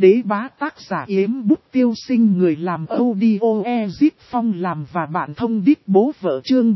đế bá tác giả Yếm Bút Tiêu Sinh, người làm audio Ezip Phong làm và bạn thông đít bố vợ, chương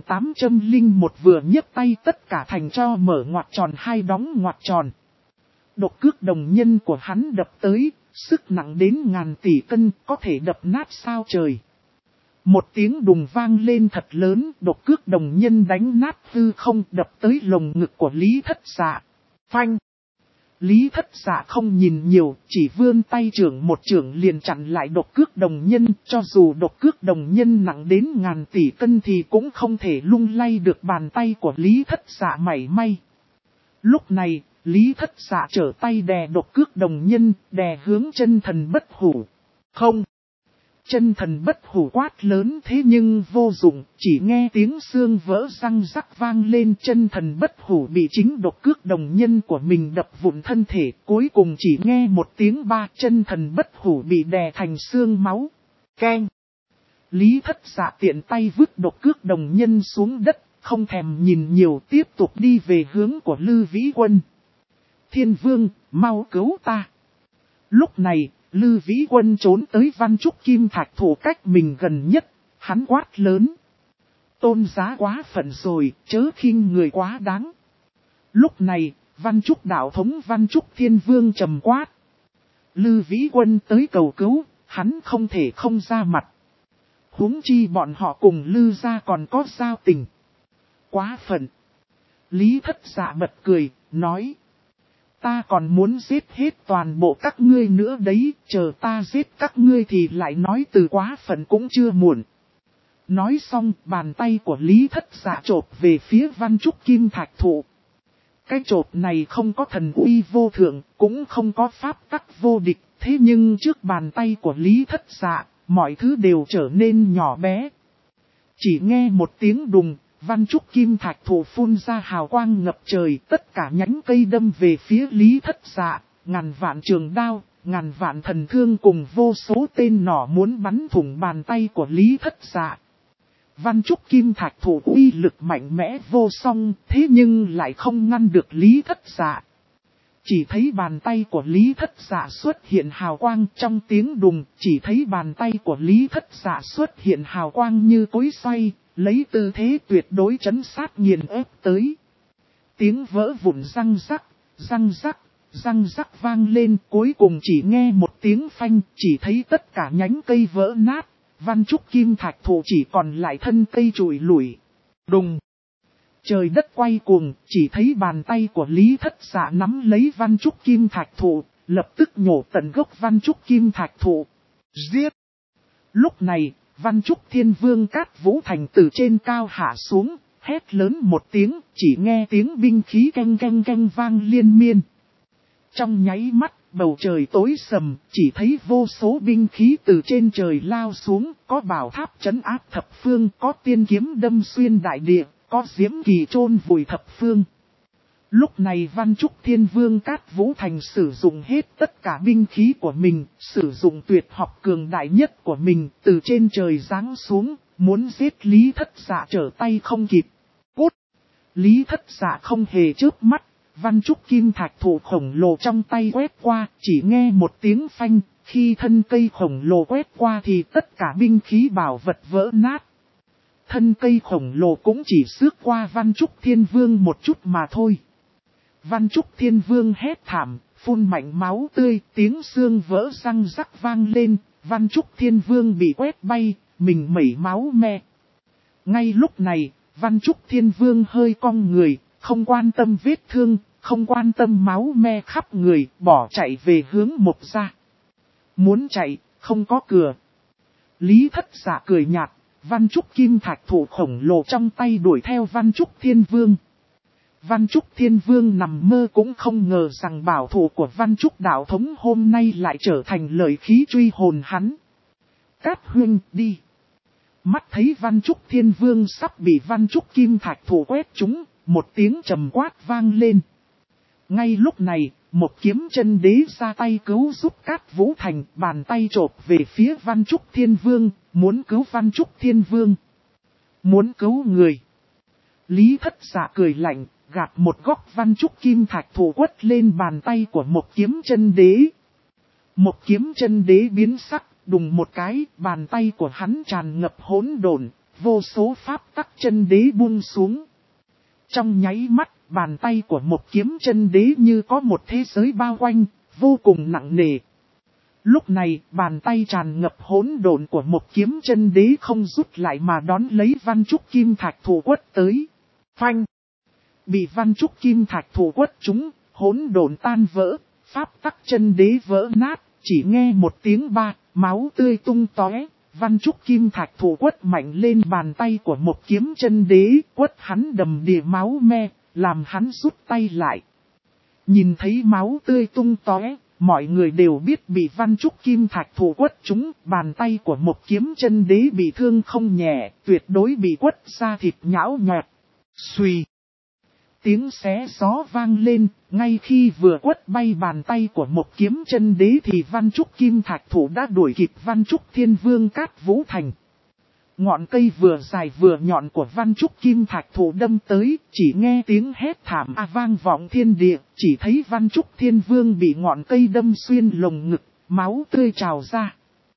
3801 vừa nhấc tay tất cả thành cho mở ngoặc tròn hai đóng ngoặc tròn. Độc cước đồng nhân của hắn đập tới, sức nặng đến ngàn tỷ cân, có thể đập nát sao trời. Một tiếng đùng vang lên thật lớn, độc cước đồng nhân đánh nát hư không, đập tới lồng ngực của Lý Thất Dạ. Phanh! Lý Thất Dạ không nhìn nhiều, chỉ vươn tay trưởng một trưởng liền chặn lại độc cước đồng nhân, cho dù độc cước đồng nhân nặng đến ngàn tỷ cân thì cũng không thể lung lay được bàn tay của Lý Thất Dạ mảy may. Lúc này, Lý Thất Dạ trở tay đè độc cước đồng nhân, đè hướng chân thần bất hủ. Không! Chân thần bất hủ quát lớn thế nhưng vô dụng, chỉ nghe tiếng xương vỡ răng rắc vang lên. Chân thần bất hủ bị chính độc cước đồng nhân của mình đập vụn thân thể, cuối cùng chỉ nghe một tiếng ba, chân thần bất hủ bị đè thành xương máu. Keng! Lý Thất Dạ tiện tay vứt độc cước đồng nhân xuống đất, không thèm nhìn nhiều, tiếp tục đi về hướng của Lư Vĩ Quân. Thiên Vương, mau cứu ta! Lúc này, Lư Vĩ Quân trốn tới Văn Trúc Kim Thạch thủ cách mình gần nhất, hắn quát lớn. Tôn giá quá phận rồi, chớ khinh người quá đáng. Lúc này, Văn Trúc đạo thống Văn Trúc Thiên Vương trầm quát. Lư Vĩ Quân tới cầu cứu, hắn không thể không ra mặt. Huống chi bọn họ cùng Lư gia còn có giao tình. Quá phận. Lý Thất Dạ bật cười, nói. Ta còn muốn giết hết toàn bộ các ngươi nữa đấy, chờ ta giết các ngươi thì lại nói từ quá phận cũng chưa muộn. Nói xong, bàn tay của Lý Thất Dạ chộp về phía Văn Trúc Kim Thạch thụ. Cái chộp này không có thần uy vô thượng, cũng không có pháp tắc vô địch, thế nhưng trước bàn tay của Lý Thất Dạ, mọi thứ đều trở nên nhỏ bé. Chỉ nghe một tiếng đùng. Văn Trúc Kim Thạch thụ phun ra hào quang ngập trời, tất cả nhánh cây đâm về phía Lý Thất Dạ, ngàn vạn trường đao, ngàn vạn thần thương cùng vô số tên nỏ muốn bắn thủng bàn tay của Lý Thất Dạ. Văn Trúc Kim Thạch thụ uy lực mạnh mẽ vô song, thế nhưng lại không ngăn được Lý Thất Dạ. Chỉ thấy bàn tay của Lý Thất Dạ xuất hiện hào quang, trong tiếng đùng, chỉ thấy bàn tay của Lý Thất Dạ xuất hiện hào quang như cối xoay. Lấy tư thế tuyệt đối trấn sát nghiền ép tới. Tiếng vỡ vụn răng rắc, răng rắc, răng rắc vang lên, cuối cùng chỉ nghe một tiếng phanh, chỉ thấy tất cả nhánh cây vỡ nát, Văn Trúc Kim Thạch thụ chỉ còn lại thân cây trụi lủi. Đùng! Trời đất quay cuồng, chỉ thấy bàn tay của Lý Thất Dạ nắm lấy Văn Trúc Kim Thạch thụ, lập tức nhổ tận gốc Văn Trúc Kim Thạch thụ. Giết! Lúc này, Văn Trúc Thiên Vương Cát Vũ Thành từ trên cao hạ xuống, hét lớn một tiếng, chỉ nghe tiếng binh khí canh canh canh vang liên miên. Trong nháy mắt, bầu trời tối sầm, chỉ thấy vô số binh khí từ trên trời lao xuống, có bảo tháp trấn áp thập phương, có tiên kiếm đâm xuyên đại địa, có diễm kỳ chôn vùi thập phương. Lúc này Văn Trúc Thiên Vương Cát Vũ Thành sử dụng hết tất cả binh khí của mình, sử dụng tuyệt học cường đại nhất của mình, từ trên trời giáng xuống, muốn giết Lý Thất Dạ trở tay không kịp. Cút! Lý Thất Dạ không hề chớp mắt, Văn Trúc Kim Thạch thụ khổng lồ trong tay quét qua, chỉ nghe một tiếng phanh, khi thân cây khổng lồ quét qua thì tất cả binh khí bảo vật vỡ nát. Thân cây khổng lồ cũng chỉ xước qua Văn Trúc Thiên Vương một chút mà thôi. Văn Trúc Thiên Vương hét thảm, phun mạnh máu tươi, tiếng xương vỡ răng rắc vang lên, Văn Trúc Thiên Vương bị quét bay, mình mẩy máu me. Ngay lúc này, Văn Trúc Thiên Vương hơi cong người, không quan tâm vết thương, không quan tâm máu me khắp người, bỏ chạy về hướng Mộc gia. Muốn chạy, không có cửa. Lý Thất Dạ cười nhạt, Văn Trúc Kim Thạch thụ khổng lồ trong tay đuổi theo Văn Trúc Thiên Vương. Văn Trúc Thiên Vương nằm mơ cũng không ngờ rằng bảo thủ của Văn Trúc đạo thống hôm nay lại trở thành lợi khí truy hồn hắn. Cát huynh đi. Mắt thấy Văn Trúc Thiên Vương sắp bị Văn Trúc Kim Thạch thủ quét trúng, một tiếng trầm quát vang lên. Ngay lúc này, một kiếm chân đế ra tay cứu giúp Cát Vũ Thành, bàn tay chộp về phía Văn Trúc Thiên Vương, muốn cứu Văn Trúc Thiên Vương. Muốn cứu người. Lý Thất Dạ cười lạnh, gạt một góc Văn Trúc Kim Thạch thủ quất lên bàn tay của một kiếm chân đế. Một kiếm chân đế biến sắc, đùng một cái, bàn tay của hắn tràn ngập hỗn độn, vô số pháp tắc chân đế buông xuống. Trong nháy mắt, bàn tay của một kiếm chân đế như có một thế giới bao quanh, vô cùng nặng nề. Lúc này, bàn tay tràn ngập hỗn độn của một kiếm chân đế không rút lại mà đón lấy văn trúc kim thạch thủ quất tới. Phanh! Bị văn trúc kim thạch thủ quất chúng, hỗn độn tan vỡ, pháp tắc chân đế vỡ nát, chỉ nghe một tiếng ba, máu tươi tung tóe. Văn trúc kim thạch thủ quất mạnh lên bàn tay của một kiếm chân đế, quất hắn đầm đìa máu me, làm hắn rút tay lại. Nhìn thấy máu tươi tung tóe, mọi người đều biết bị văn trúc kim thạch thủ quất chúng, bàn tay của một kiếm chân đế bị thương không nhẹ, tuyệt đối bị quất ra thịt nhão nhọt. Xuy! Tiếng xé gió vang lên, ngay khi vừa quất bay bàn tay của một kiếm chân đế thì văn trúc kim thạch thủ đã đuổi kịp văn trúc thiên vương Cát Vũ Thành. Ngọn cây vừa dài vừa nhọn của văn trúc kim thạch thủ đâm tới, chỉ nghe tiếng hét thảm vang vọng thiên địa, chỉ thấy văn trúc thiên vương bị ngọn cây đâm xuyên lồng ngực, máu tươi trào ra.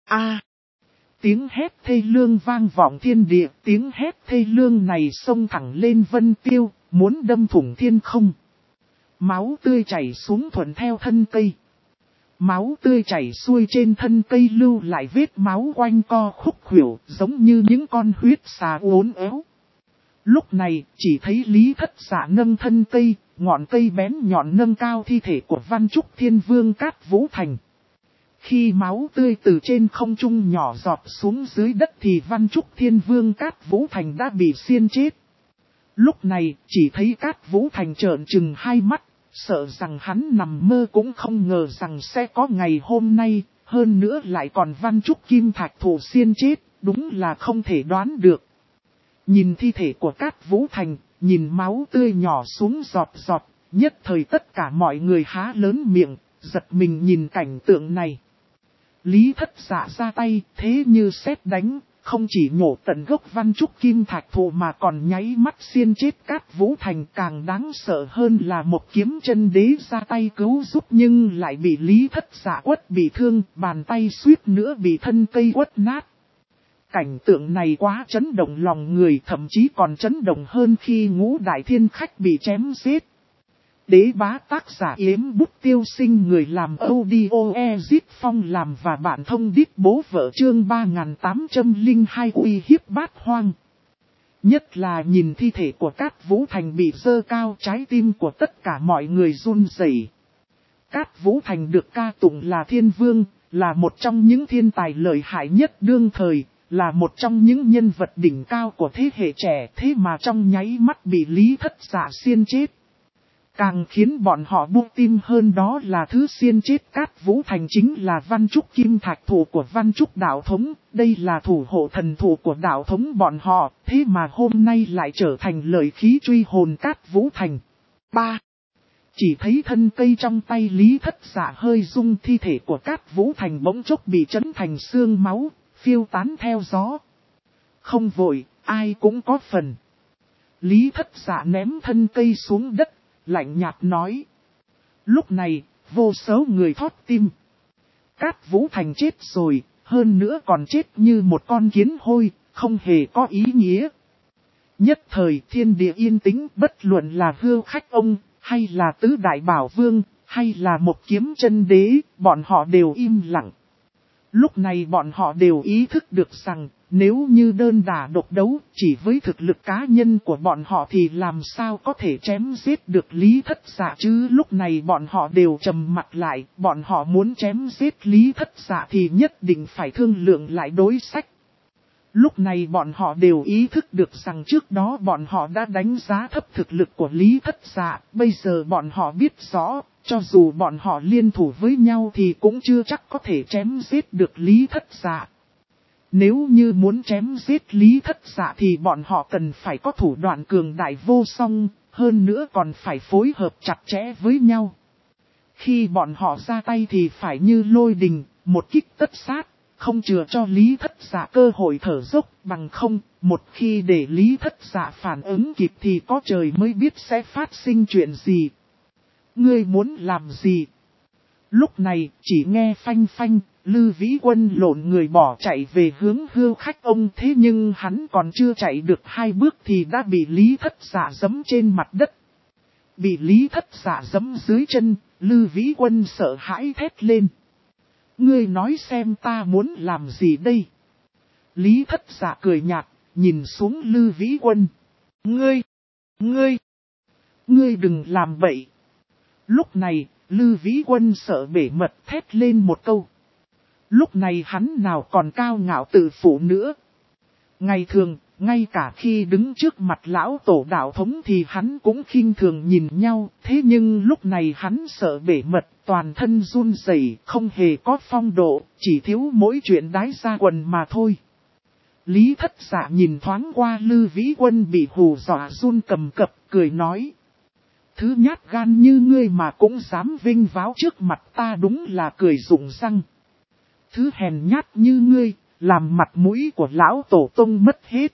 Tiếng hét thê lương vang vọng thiên địa, tiếng hét thê lương này xông thẳng lên vân tiêu, muốn đâm thủng thiên không. Máu tươi chảy xuống thuận theo thân cây. Máu tươi chảy xuôi trên thân cây lưu lại vết máu quanh co khúc khuỷu, giống như những con huyết xà uốn éo. Lúc này, chỉ thấy Lý Thất Dạ nâng thân cây, ngọn cây bén nhọn nâng cao thi thể của Văn Trúc Thiên Vương Cát Vũ Thành. Khi máu tươi từ trên không trung nhỏ giọt xuống dưới đất thì Văn Trúc Thiên Vương Cát Vũ Thành đã bị xiên chết. Lúc này, chỉ thấy Cát Vũ Thành trợn trừng hai mắt, sợ rằng hắn nằm mơ cũng không ngờ rằng sẽ có ngày hôm nay, hơn nữa lại còn Văn Trúc Kim Thạch thủ xiên chết, đúng là không thể đoán được. Nhìn thi thể của Cát Vũ Thành, nhìn máu tươi nhỏ xuống giọt giọt, nhất thời tất cả mọi người há lớn miệng, giật mình nhìn cảnh tượng này. Lý Thất Dạ ra tay, thế như sét đánh, không chỉ nhổ tận gốc Văn Trúc Kim Thạch thủ mà còn nháy mắt xiên chết Cát Vũ Thành. Càng đáng sợ hơn là một kiếm chân đế ra tay cứu giúp nhưng lại bị Lý Thất Dạ quất bị thương, bàn tay suýt nữa bị thân cây quất nát. Cảnh tượng này quá chấn động lòng người, thậm chí còn chấn động hơn khi Ngũ Đại Thiên Khách bị chém giết. Đế bá tác giả Yếm Bút Tiêu Sinh, người làm audio Ezit Phong làm và bạn thông đít bố vợ chương 3802 uy hiếp bát hoang. Nhất là nhìn thi thể của Cát Vũ Thành bị dơ cao, trái tim của tất cả mọi người run rẩy. Cát Vũ Thành được ca tụng là thiên vương, là một trong những thiên tài lợi hại nhất đương thời, là một trong những nhân vật đỉnh cao của thế hệ trẻ, thế mà trong nháy mắt bị Lý Thất Dạ xiên chết. Càng khiến bọn họ buông tim hơn đó là thứ xiên chết Cát Vũ Thành chính là Văn Trúc Kim Thạch thủ của Văn Trúc đạo thống, đây là thủ hộ thần thủ của đạo thống bọn họ, thế mà hôm nay lại trở thành lợi khí truy hồn Cát Vũ Thành. 3. Chỉ thấy thân cây trong tay Lý Thất Dạ hơi rung, thi thể của Cát Vũ Thành bỗng chốc bị chấn thành xương máu, phiêu tán theo gió. Không vội, ai cũng có phần. Lý Thất Dạ ném thân cây xuống đất, lạnh nhạt nói. Lúc này, vô số người thót tim. Cát Vũ Thành chết rồi, hơn nữa còn chết như một con kiến hôi, không hề có ý nghĩa. Nhất thời thiên địa yên tĩnh, bất luận là Hưu Khách Ông, hay là Tứ Đại Bảo Vương, hay là một kiếm chân đế, bọn họ đều im lặng. Lúc này bọn họ đều ý thức được rằng, nếu như đơn đả độc đấu, chỉ với thực lực cá nhân của bọn họ thì làm sao có thể chém giết được Lý Thất Dạ chứ. Lúc này bọn họ đều trầm mặt lại, bọn họ muốn chém giết Lý Thất Dạ thì nhất định phải thương lượng lại đối sách. Lúc này bọn họ đều ý thức được rằng trước đó bọn họ đã đánh giá thấp thực lực của Lý Thất Dạ, bây giờ bọn họ biết rõ, cho dù bọn họ liên thủ với nhau thì cũng chưa chắc có thể chém giết được Lý Thất Dạ. Nếu như muốn chém giết Lý Thất Dạ thì bọn họ cần phải có thủ đoạn cường đại vô song, hơn nữa còn phải phối hợp chặt chẽ với nhau. Khi bọn họ ra tay thì phải như lôi đình, một kích tất sát, không chừa cho Lý Thất Dạ cơ hội thở dốc, bằng không, một khi để Lý Thất Dạ phản ứng kịp thì có trời mới biết sẽ phát sinh chuyện gì. Ngươi muốn làm gì? Lúc này, chỉ nghe phanh phanh, Lư Vĩ Quân lộn người bỏ chạy về hướng Hưu Khách ông, thế nhưng hắn còn chưa chạy được 2 bước thì đã bị Lý Thất Dạ giẫm trên mặt đất. Bị Lý Thất Dạ giẫm dưới chân, Lư Vĩ Quân sợ hãi thét lên. Ngươi nói xem ta muốn làm gì đây? Lý Thất Dạ cười nhạt, nhìn xuống Lư Vĩ Quân. Ngươi đừng làm bậy. Lúc này, Lư Vĩ Quân sợ bể mật thét lên một câu. Lúc này hắn nào còn cao ngạo tự phụ nữa. Ngày thường, ngay cả khi đứng trước mặt lão tổ đạo thống thì hắn cũng khinh thường nhìn nhau. Thế nhưng lúc này hắn sợ bể mật, toàn thân run rẩy, không hề có phong độ, chỉ thiếu mỗi chuyện đái ra quần mà thôi. Lý Thất Dạ nhìn thoáng qua Lư Vĩ Quân bị hù dọa run cầm cập, cười nói. Thứ nhát gan như ngươi mà cũng dám vinh váo trước mặt ta, đúng là cười rụng răng. Thứ hèn nhát như ngươi, làm mặt mũi của lão tổ tông mất hết.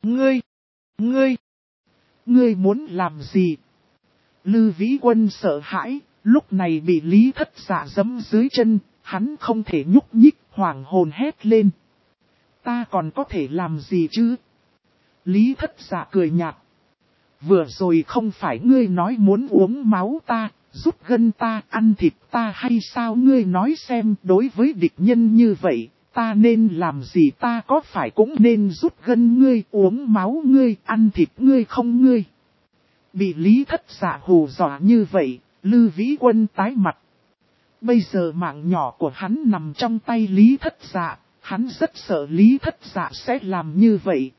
Ngươi muốn làm gì? Lư Vĩ Quân sợ hãi, lúc này bị Lý Thất Dạ giẫm dưới chân, hắn không thể nhúc nhích, hoảng hồn hét lên. Ta còn có thể làm gì chứ? Lý Thất Dạ cười nhạt. Vừa rồi không phải ngươi nói muốn uống máu ta, rút gân ta, ăn thịt ta hay sao? Ngươi nói xem, đối với địch nhân như vậy, ta nên làm gì? Ta có phải cũng nên rút gân ngươi, uống máu ngươi, ăn thịt ngươi không? Ngươi bị Lý Thất Dạ hù dọa như vậy, Lư Vĩ Quân tái mặt. Bây giờ mạng nhỏ của hắn nằm trong tay Lý Thất Dạ, hắn rất sợ Lý Thất Dạ sẽ làm như vậy.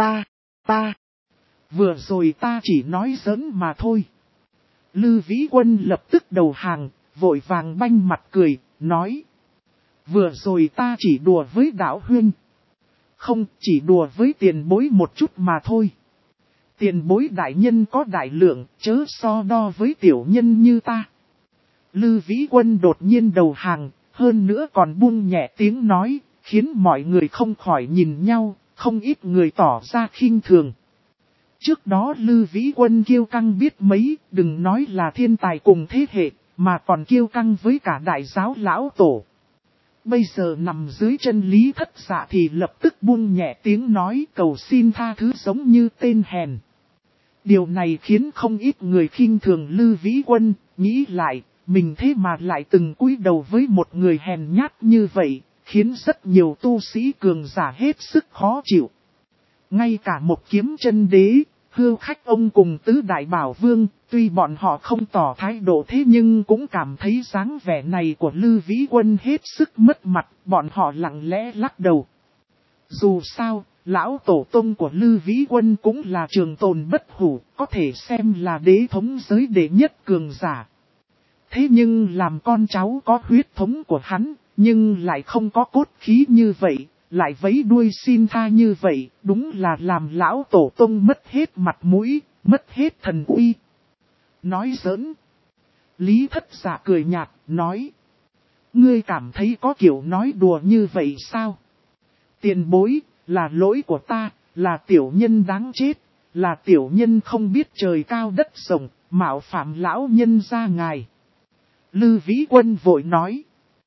Vừa rồi ta chỉ nói giỡn mà thôi. Lư Vĩ Quân lập tức đầu hàng, vội vàng banh mặt cười, nói. Vừa rồi ta chỉ đùa với đạo huynh. Không, chỉ đùa với tiền bối một chút mà thôi. Tiền bối đại nhân có đại lượng, chớ so đo với tiểu nhân như ta. Lư Vĩ Quân đột nhiên đầu hàng, hơn nữa còn buông nhẹ tiếng nói, khiến mọi người không khỏi nhìn nhau, không ít người tỏ ra khinh thường. Trước đó Lư Vĩ Quân kiêu căng biết mấy, đừng nói là thiên tài cùng thế hệ, mà còn kiêu căng với cả đại giáo lão tổ. Bây giờ nằm dưới chân Lý Thất Dạ thì lập tức buông nhẹ tiếng nói cầu xin tha thứ giống như tên hèn. Điều này khiến không ít người khinh thường Lư Vĩ Quân, nghĩ lại, mình thế mà lại từng cúi đầu với một người hèn nhát như vậy, khiến rất nhiều tu sĩ cường giả hết sức khó chịu. Ngay cả một kiếm chân đế, Hưu Khách ông cùng tứ đại bảo vương, tuy bọn họ không tỏ thái độ thế nhưng cũng cảm thấy dáng vẻ này của Lư Vĩ Quân hết sức mất mặt, bọn họ lặng lẽ lắc đầu. Dù sao, lão tổ tông của Lư Vĩ Quân cũng là trường tồn bất hủ, có thể xem là đế thống giới đệ nhất cường giả. Thế nhưng làm con cháu có huyết thống của hắn, nhưng lại không có cốt khí như vậy, lại vẫy đuôi xin tha như vậy, đúng là làm lão tổ tông mất hết mặt mũi, mất hết thần uy. Nói giỡn. Lý Thất Dạ cười nhạt, nói. Ngươi cảm thấy có kiểu nói đùa như vậy sao? Tiền bối, là lỗi của ta, là tiểu nhân đáng chết, là tiểu nhân không biết trời cao đất rộng, mạo phạm lão nhân ra ngài. Lư Vĩ Quân vội nói.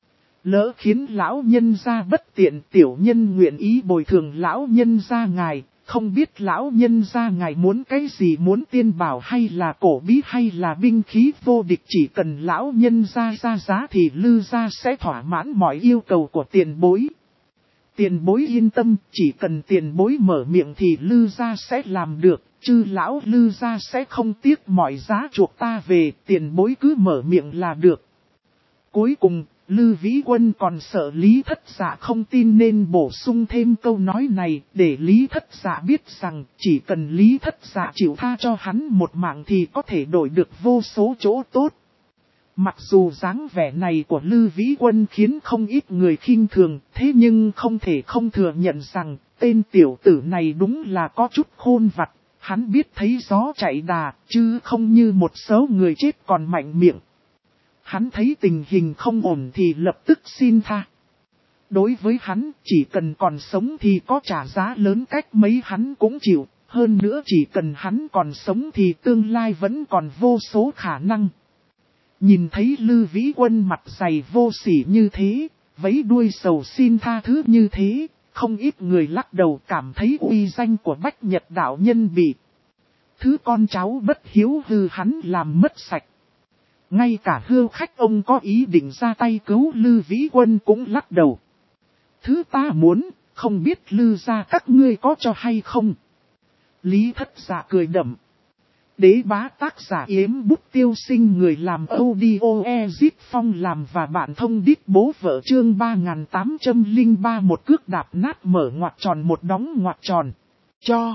Lỡ khiến lão nhân ra bất tiện, tiểu nhân nguyện ý bồi thường lão nhân ra ngài, không biết lão nhân ra ngài muốn cái gì, muốn tiên bảo hay là cổ bí hay là binh khí vô địch, chỉ cần lão nhân ra giá thì Lư gia sẽ thỏa mãn mọi yêu cầu của tiền bối. Tiền bối yên tâm, chỉ cần tiền bối mở miệng thì Lư gia sẽ làm được, chứ lão Lư gia sẽ không tiếc mọi giá chuộc ta về, tiền bối cứ mở miệng là được. Cuối cùng, Lư Vĩ Quân còn sợ Lý Thất Dạ không tin nên bổ sung thêm câu nói này để Lý Thất Dạ biết rằng chỉ cần Lý Thất Dạ chịu tha cho hắn một mạng thì có thể đổi được vô số chỗ tốt. Mặc dù dáng vẻ này của Lư Vĩ Quân khiến không ít người khinh thường, thế nhưng không thể không thừa nhận rằng tên tiểu tử này đúng là có chút khôn vặt. Hắn biết thấy gió chạy đà, chứ không như một số người chết còn mạnh miệng. Hắn thấy tình hình không ổn thì lập tức xin tha. Đối với hắn, chỉ cần còn sống thì có trả giá lớn cách mấy hắn cũng chịu. Hơn nữa chỉ cần hắn còn sống thì tương lai vẫn còn vô số khả năng. Nhìn thấy Lư Vĩ Quân mặt dày vô sỉ như thế, vẫy đuôi sầu xin tha thứ như thế, không ít người lắc đầu cảm thấy uy danh của Bách Nhật đạo nhân bị thứ con cháu bất hiếu hư hắn làm mất sạch. Ngay cả Hưu Khách ông có ý định ra tay cứu Lư Vĩ Quân cũng lắc đầu. Thứ ta muốn, không biết Lư gia các ngươi có cho hay không? Lý Thất Dạ cười đậm. Đế bá tác giả Yếm Bút Tiêu Sinh, người làm audio Ezip Phong làm và bạn thông đít bố vợ chương 3803, một cước đạp nát mở ngoặc tròn một đóng ngoặc tròn. Cho.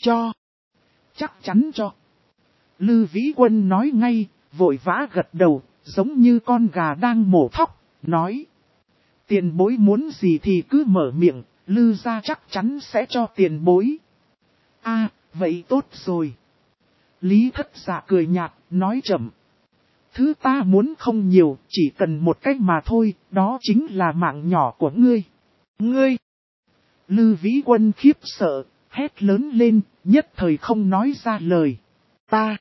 Chắc chắn cho. Lư Vĩ Quân nói ngay, vội vã gật đầu, giống như con gà đang mổ thóc, nói. Tiền bối muốn gì thì cứ mở miệng, Lư gia chắc chắn sẽ cho tiền bối. Vậy tốt rồi. Lý Thất Dạ cười nhạt, nói chậm. Thứ ta muốn không nhiều, chỉ cần một cách mà thôi, đó chính là mạng nhỏ của ngươi. Ngươi! Lư Vĩ Quân khiếp sợ, hét lớn lên, nhất thời không nói ra lời. Ta!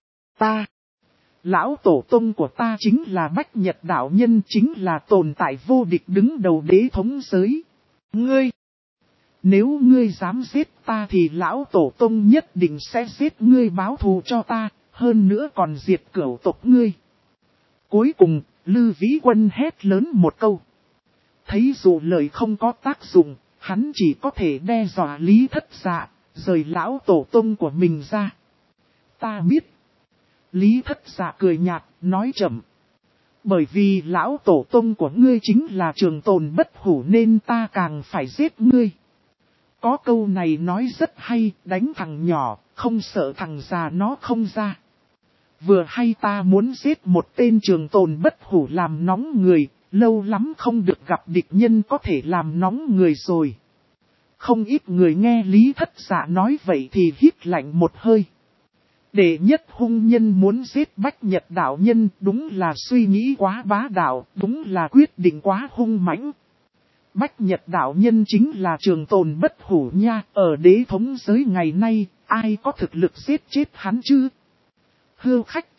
Lão tổ tông của ta chính là Bách Nhật đạo nhân, chính là tồn tại vô địch đứng đầu đế thống giới. Ngươi! Nếu ngươi dám giết ta thì lão tổ tông nhất định sẽ giết ngươi báo thù cho ta, hơn nữa còn diệt cửu tộc ngươi. Cuối cùng, Lư Vĩ Quân hét lớn một câu. Thấy dù lời không có tác dụng, hắn chỉ có thể đe dọa Lý Thất Dạ, rời lão tổ tông của mình ra. Ta biết. Lý Thất Dạ cười nhạt, nói chậm. Bởi vì lão tổ tông của ngươi chính là trường tồn bất hủ nên ta càng phải giết ngươi. Có câu này nói rất hay, đánh thằng nhỏ, không sợ thằng già nó không ra. Vừa hay ta muốn giết một tên trường tồn bất hủ làm nóng người, lâu lắm không được gặp địch nhân có thể làm nóng người rồi. Không ít người nghe Lý Thất Dạ nói vậy thì hít lạnh một hơi. Đệ nhất hung nhân muốn giết Bách Nhật đạo nhân, đúng là suy nghĩ quá bá đạo, đúng là quyết định quá hung mãnh. Bách Nhật đạo nhân chính là trường tồn bất hủ nha, ở đế thống giới ngày nay, ai có thực lực giết chết hắn chứ? Hưu Khách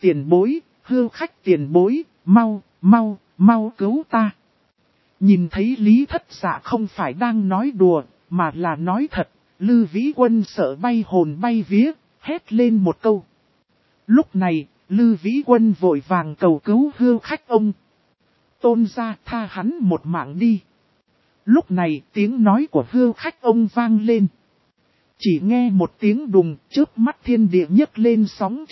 tiền bối, mau cứu ta. Nhìn thấy Lý Thất Dạ không phải đang nói đùa, mà là nói thật, Lư Vĩ Quân sợ bay hồn bay vía, hét lên một câu. Lúc này, Lư Vĩ Quân vội vàng cầu cứu Hưu Khách ông. Tôn gia tha hắn một mạng đi. Lúc này tiếng nói của Hưu Khách ông vang lên. Chỉ nghe một tiếng đùng, trước mắt thiên địa nhấc lên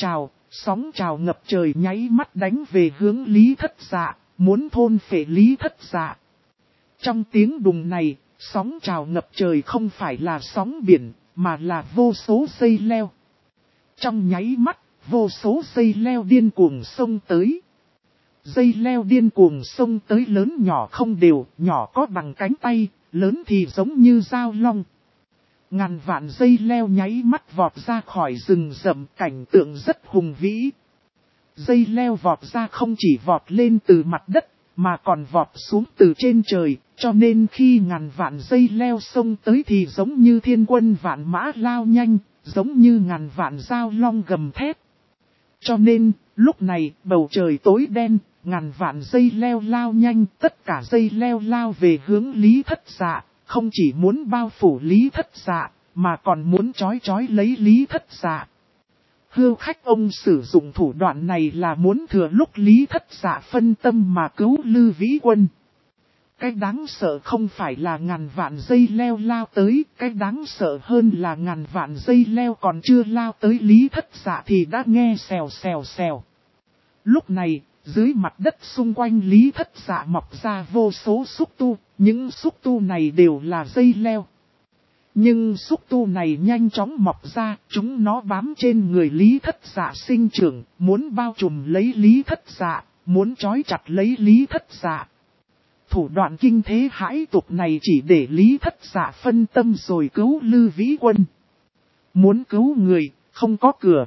sóng trào ngập trời nháy mắt đánh về hướng Lý Thất Dạ, muốn thôn phệ Lý Thất Dạ. Trong tiếng đùng này, sóng trào ngập trời không phải là sóng biển, mà là vô số dây leo. Trong nháy mắt, vô số dây leo điên cuồng xông tới. Dây leo điên cuồng xông tới lớn nhỏ không đều, nhỏ có bằng cánh tay, lớn thì giống như dao long. Ngàn vạn dây leo nháy mắt vọt ra khỏi rừng rậm, cảnh tượng rất hùng vĩ. Dây leo vọt ra không chỉ vọt lên từ mặt đất, mà còn vọt xuống từ trên trời, cho nên khi ngàn vạn dây leo xông tới thì giống như thiên quân vạn mã lao nhanh, giống như ngàn vạn dao long gầm thét. Cho nên, lúc này, bầu trời tối đen, ngàn vạn dây leo lao nhanh, tất cả dây leo lao về hướng Lý Thất Dạ, không chỉ muốn bao phủ Lý Thất Dạ, mà còn muốn trói lấy Lý Thất Dạ. Hưu Khách ông sử dụng thủ đoạn này là muốn thừa lúc Lý Thất Dạ phân tâm mà cứu Lư Vĩ Quân. Cái đáng sợ không phải là ngàn vạn dây leo lao tới, cái đáng sợ hơn là ngàn vạn dây leo còn chưa lao tới Lý Thất Dạ thì đã nghe xèo. Lúc này, dưới mặt đất xung quanh Lý Thất Dạ mọc ra vô số xúc tu, những xúc tu này đều là dây leo. Nhưng xúc tu này nhanh chóng mọc ra, chúng nó bám trên người Lý Thất Dạ sinh trưởng, muốn bao trùm lấy Lý Thất Dạ, muốn trói chặt lấy Lý Thất Dạ. Thủ đoạn kinh thế hãi tục này chỉ để Lý Thất Dạ phân tâm rồi cứu Lư Vĩ Quân. Muốn cứu người, không có cửa.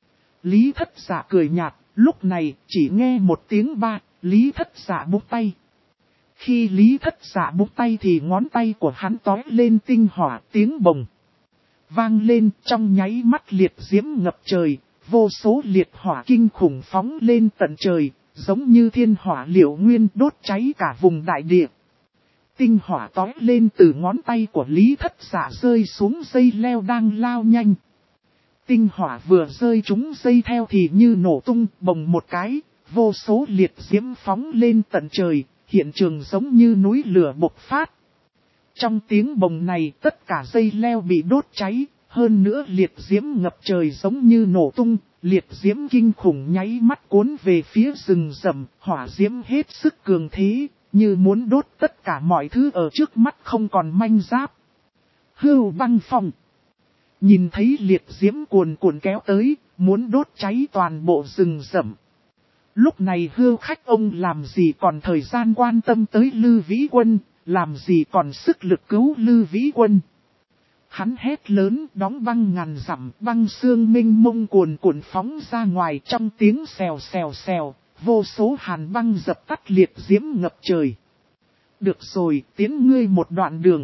Lý Thất Dạ cười nhạt, lúc này chỉ nghe một tiếng ba, Lý Thất Dạ búng tay. Khi Lý Thất Dạ búng tay thì ngón tay của hắn tói lên tinh hỏa, tiếng bồng vang lên, trong nháy mắt liệt diễm ngập trời, vô số liệt hỏa kinh khủng phóng lên tận trời, giống như thiên hỏa liệu nguyên đốt cháy cả vùng đại địa. Tinh hỏa tói lên từ ngón tay của Lý Thất Dạ rơi xuống dây leo đang lao nhanh. Tinh hỏa vừa rơi trúng dây theo thì như nổ tung bồng một cái, vô số liệt diễm phóng lên tận trời, hiện trường giống như núi lửa bộc phát. Trong tiếng bồng này tất cả dây leo bị đốt cháy, hơn nữa liệt diễm ngập trời giống như nổ tung, liệt diễm kinh khủng nháy mắt cuốn về phía rừng rậm, hỏa diễm hết sức cường thế, như muốn đốt tất cả mọi thứ ở trước mắt không còn manh giáp. Hưu Băng Phong nhìn thấy liệt diễm cuồn cuộn kéo tới, muốn đốt cháy toàn bộ rừng rậm. Lúc này Hưu Khách ông làm gì còn thời gian quan tâm tới Lư Vĩ Quân, làm gì còn sức lực cứu Lư Vĩ Quân. Hắn hét lớn, đóng băng ngàn dặm, băng xương minh mông cuồn cuộn phóng ra ngoài, trong tiếng xèo xèo xèo, vô số hàn băng dập tắt liệt diễm ngập trời. Được rồi, tiến ngươi một đoạn đường.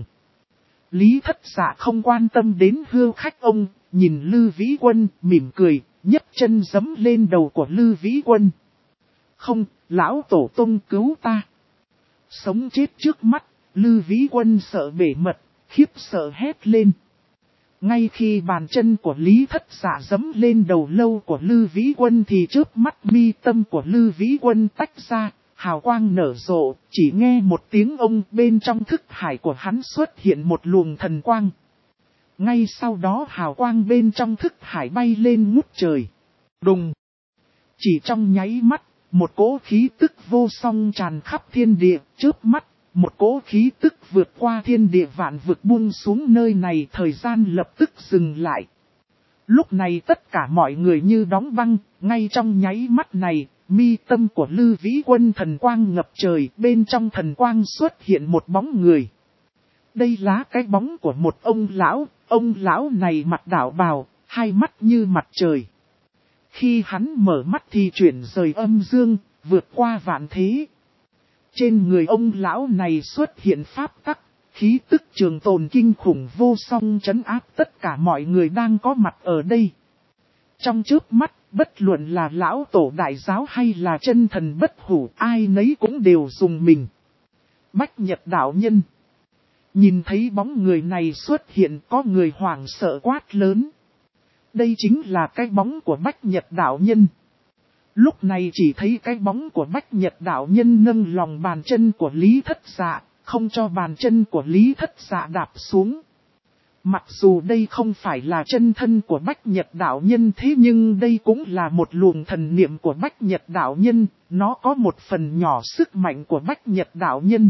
Lý Thất Dạ không quan tâm đến Hưu Khách ông, nhìn Lư Vĩ Quân, mỉm cười, nhấc chân giẫm lên đầu của Lư Vĩ Quân. Không, lão tổ tông cứu ta. Sống chết trước mắt, Lư Vĩ Quân sợ bể mật, khiếp sợ hét lên. Ngay khi bàn chân của Lý Thất Dạ giẫm lên đầu lâu của Lư Vĩ Quân thì chớp mắt mi tâm của Lư Vĩ Quân tách ra, hào quang nở rộ, chỉ nghe một tiếng ông bên trong thức hải của hắn xuất hiện một luồng thần quang. Ngay sau đó hào quang bên trong thức hải bay lên ngút trời. Đùng! Chỉ trong nháy mắt, một cỗ khí tức vô song tràn khắp thiên địa, chớp mắt, một cỗ khí tức vượt qua thiên địa vạn vực buông xuống nơi này, thời gian lập tức dừng lại. Lúc này tất cả mọi người như đóng băng, ngay trong nháy mắt này, mi tâm của Lư Vĩ Quân thần quang ngập trời, bên trong thần quang xuất hiện một bóng người. Đây là cái bóng của một ông lão này mặc đạo bào, hai mắt như mặt trời. Khi hắn mở mắt thì chuyển rời âm dương, vượt qua vạn thế. Trên người ông lão này xuất hiện pháp tắc, khí tức trường tồn kinh khủng vô song trấn áp tất cả mọi người đang có mặt ở đây. Trong chớp mắt, bất luận là lão tổ đại giáo hay là chân thần bất hủ, ai nấy cũng đều dùng mình. Bách Nhật đạo nhân. Nhìn thấy bóng người này xuất hiện, có người hoảng sợ quát lớn. Đây chính là cái bóng của Bách Nhật đạo nhân. Lúc này chỉ thấy cái bóng của Bách Nhật đạo nhân nâng lòng bàn chân của Lý Thất Dạ, không cho bàn chân của Lý Thất Dạ đạp xuống. Mặc dù đây không phải là chân thân của Bách Nhật đạo nhân, thế nhưng đây cũng là một luồng thần niệm của Bách Nhật đạo nhân, nó có một phần nhỏ sức mạnh của Bách Nhật đạo nhân.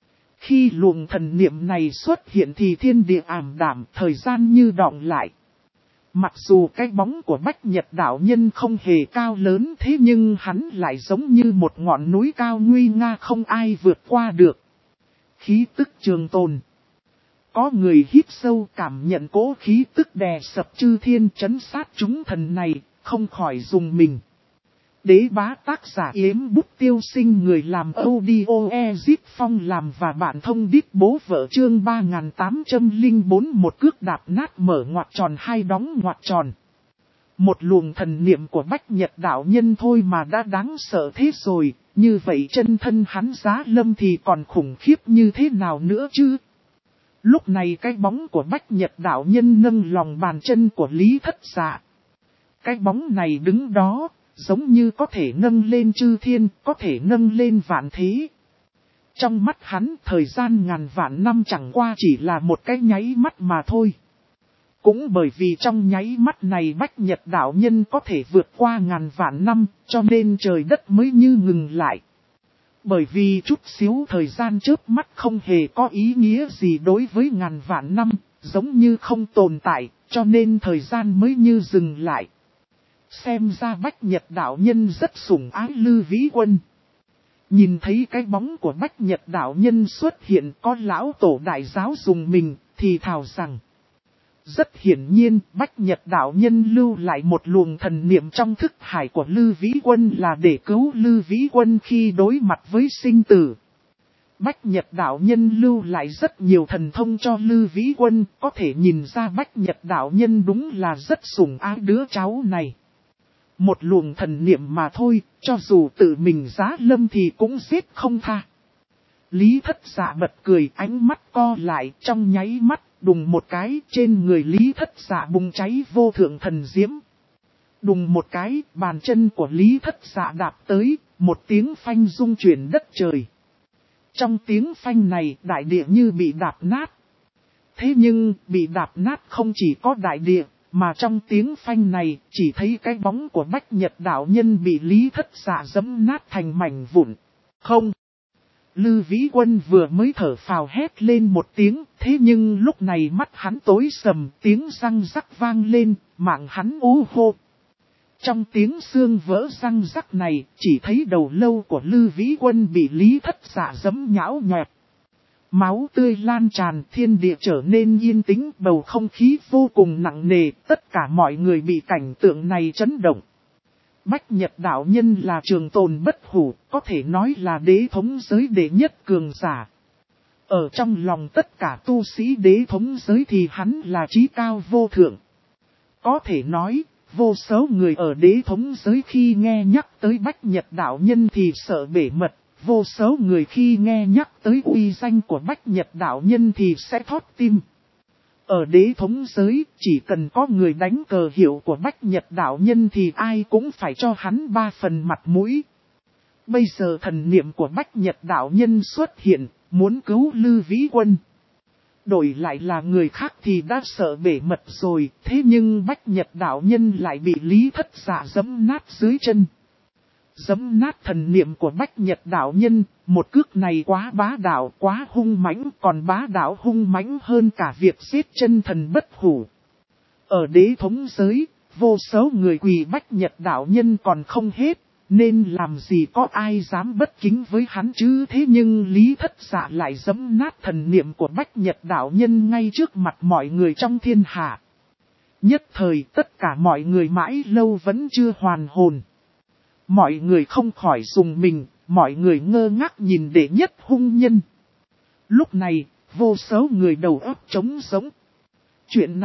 Khi luồng thần niệm này xuất hiện thì thiên địa ảm đạm, thời gian như đọng lại. Mặc dù cái bóng của Bách Nhật đạo nhân không hề cao lớn, thế nhưng hắn lại giống như một ngọn núi cao nguy nga không ai vượt qua được. Khí tức trường tồn. Có người hít sâu cảm nhận cỗ khí tức đè sập chư thiên trấn sát chúng thần này, không khỏi dùng mình. Đế bá tác giả Yếm Bút Tiêu Sinh, người làm audio Ezip Phong làm và bạn thông đít bố vợ chương 3804, một cước đạp nát mở ngoặc tròn hai đóng ngoặc tròn. Một luồng thần niệm của Bách Nhật đạo nhân thôi mà đã đáng sợ thế rồi, như vậy chân thân hắn Giá Lâm thì còn khủng khiếp như thế nào nữa chứ? Lúc này cái bóng của Bách Nhật đạo nhân nâng lòng bàn chân của Lý Thất Dạ. Cái bóng này đứng đó, giống như có thể nâng lên chư thiên, có thể nâng lên vạn thế. Trong mắt hắn, thời gian ngàn vạn năm chẳng qua chỉ là một cái nháy mắt mà thôi. Cũng bởi vì trong nháy mắt này Bách Nhật đạo nhân có thể vượt qua ngàn vạn năm, cho nên trời đất mới như ngừng lại. Bởi vì chút xíu thời gian chớp mắt không hề có ý nghĩa gì đối với ngàn vạn năm, giống như không tồn tại, cho nên thời gian mới như dừng lại. Xem ra Bách Nhật đạo nhân rất sủng ái Lư Vĩ Quân. Nhìn thấy cái bóng của Bách Nhật đạo nhân xuất hiện, có lão tổ đại giáo dùng mình, thì thào rằng. Rất hiển nhiên, Bách Nhật đạo nhân lưu lại một luồng thần niệm trong thức hải của Lư Vĩ Quân là để cứu Lư Vĩ Quân khi đối mặt với sinh tử. Bách Nhật đạo nhân lưu lại rất nhiều thần thông cho Lư Vĩ Quân, có thể nhìn ra Bách Nhật đạo nhân đúng là rất sủng ái đứa cháu này. Một luồng thần niệm mà thôi, cho dù tự mình giá lâm thì cũng giết không tha. Lý Thất Dạ bật cười, ánh mắt co lại, trong nháy mắt, đùng một cái, trên người Lý Thất Dạ bùng cháy vô thượng thần diễm. Đùng một cái, bàn chân của Lý Thất Dạ đạp tới, một tiếng phanh rung chuyển đất trời. Trong tiếng phanh này, đại địa như bị đạp nát. Thế nhưng, bị đạp nát không chỉ có đại địa, mà trong tiếng phanh này, chỉ thấy cái bóng của Bách Nhật đạo nhân bị Lý Thất Dạ giẫm nát thành mảnh vụn. Không! Lư Vĩ Quân vừa mới thở phào hét lên một tiếng, thế nhưng lúc này mắt hắn tối sầm, tiếng răng rắc vang lên, mạng hắn ú hô. Trong tiếng xương vỡ răng rắc này, chỉ thấy đầu lâu của Lư Vĩ Quân bị Lý Thất Dạ giẫm nhão nhọt. Máu tươi lan tràn, thiên địa trở nên yên tĩnh, bầu không khí vô cùng nặng nề, tất cả mọi người bị cảnh tượng này chấn động. Bách Nhật đạo nhân là trường tồn bất hủ, có thể nói là đế thống giới đệ nhất cường giả. Ở trong lòng tất cả tu sĩ đế thống giới thì hắn là chí cao vô thượng. Có thể nói, vô số người ở đế thống giới khi nghe nhắc tới Bách Nhật đạo nhân thì sợ bể mật. Vô số người khi nghe nhắc tới uy danh của Bách Nhật đạo nhân thì sẽ thót tim. Ở đế thống giới, chỉ cần có người đánh cờ hiệu của Bách Nhật đạo nhân thì ai cũng phải cho hắn 3 phần mặt mũi. Bây giờ thần niệm của Bách Nhật đạo nhân xuất hiện, muốn cứu Lư Vĩ Quân. Đổi lại là người khác thì đã sợ bể mật rồi, thế nhưng Bách Nhật đạo nhân lại bị Lý Thất Dạ giẫm nát dưới chân. Giẫm nát thần niệm của Bách Nhật đạo nhân, một cước này quá bá đạo, quá hung mãnh, còn bá đạo hung mãnh hơn cả việc giết chân thần bất hủ. Ở đế thống giới, vô số người quỳ Bách Nhật đạo nhân còn không hết, nên làm gì có ai dám bất kính với hắn chứ. Thế nhưng Lý Thất Dạ lại giẫm nát thần niệm của Bách Nhật đạo nhân ngay trước mặt mọi người trong thiên hạ. Nhất thời tất cả mọi người mãi lâu vẫn chưa hoàn hồn. Mọi người không khỏi dùng mình, mọi người ngơ ngác nhìn đệ nhất hung nhân. Lúc này, vô số người đầu óc trống rỗng. Chuyện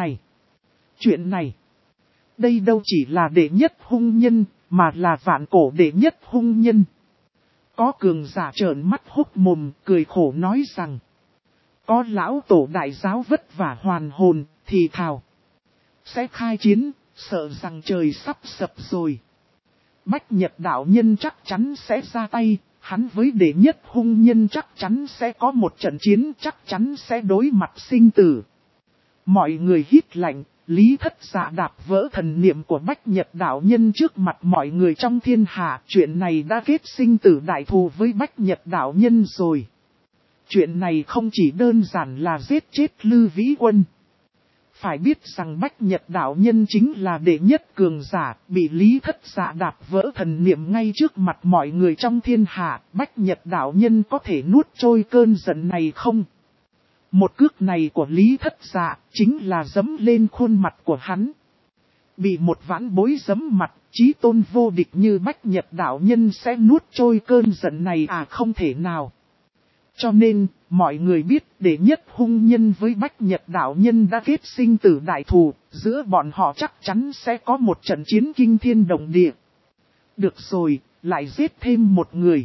này, đây đâu chỉ là đệ nhất hung nhân, mà là vạn cổ đệ nhất hung nhân. Có cường giả trợn mắt hốc mồm, cười khổ nói rằng, có lão tổ đại giáo vất vả hoàn hồn, thì thào. Sẽ khai chiến, sợ rằng trời sắp sập rồi. Bách Nhật đạo nhân chắc chắn sẽ ra tay, hắn với đệ nhất hung nhân chắc chắn sẽ có một trận chiến, chắc chắn sẽ đối mặt sinh tử. Mọi người hít lạnh, Lý Thất Dạ đạp vỡ thần niệm của Bách Nhật đạo nhân trước mặt mọi người trong thiên hạ. Chuyện này đã kết sinh tử đại thù với Bách Nhật đạo nhân rồi. Chuyện này không chỉ đơn giản là giết chết Lư Vĩ Quân. Phải biết rằng Bách Nhật đạo nhân chính là đệ nhất cường giả, bị Lý Thất Dạ đạp vỡ thần niệm ngay trước mặt mọi người trong thiên hạ. Bách Nhật đạo nhân có thể nuốt trôi cơn giận này không? Một cước này của Lý Thất Dạ chính là giẫm lên khuôn mặt của hắn. Bị một vãn bối giẫm mặt, chí tôn vô địch như Bách Nhật đạo nhân sẽ nuốt trôi cơn giận này à, không thể nào. Cho nên, mọi người biết đệ nhất hung nhân với Bách Nhật đạo nhân đã kết sinh tử đại thù, giữa bọn họ chắc chắn sẽ có một trận chiến kinh thiên động địa. Được rồi, lại giết thêm một người.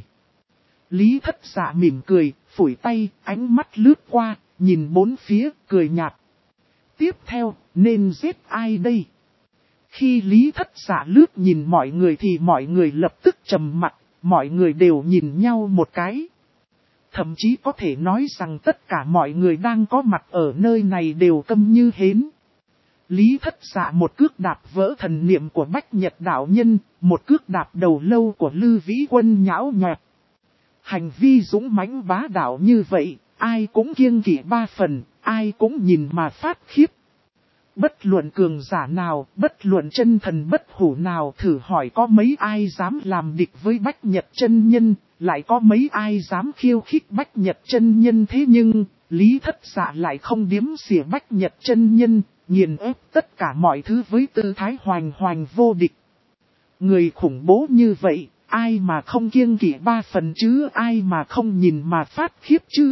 Lý Thất Dạ mỉm cười, phủi tay, ánh mắt lướt qua, nhìn bốn phía, cười nhạt. Tiếp theo, nên giết ai đây? Khi Lý Thất Dạ lướt nhìn mọi người thì mọi người lập tức trầm mặt, mọi người đều nhìn nhau một cái. Thậm chí có thể nói rằng tất cả mọi người đang có mặt ở nơi này đều câm như hến. Lý Thất Dạ một cước đạp vỡ thần niệm của Bách Nhật đạo nhân, một cước đạp đầu lâu của Lư Vĩ Quân nhão nhọt. Hành vi dũng mãnh bá đạo như vậy, ai cũng kiêng kỵ 3 phần, ai cũng nhìn mà phát khiếp. Bất luận cường giả nào, bất luận chân thần bất hủ nào, thử hỏi có mấy ai dám làm địch với Bách Nhật chân nhân, lại có mấy ai dám khiêu khích Bách Nhật chân nhân. Thế nhưng, Lý Thất Dạ lại không điếm xỉa Bách Nhật chân nhân, nghiền ép tất cả mọi thứ với tư thái hoành hoành vô địch. Người khủng bố như vậy, ai mà không kiêng kỵ 3 phần chứ, ai mà không nhìn mà phát khiếp chứ.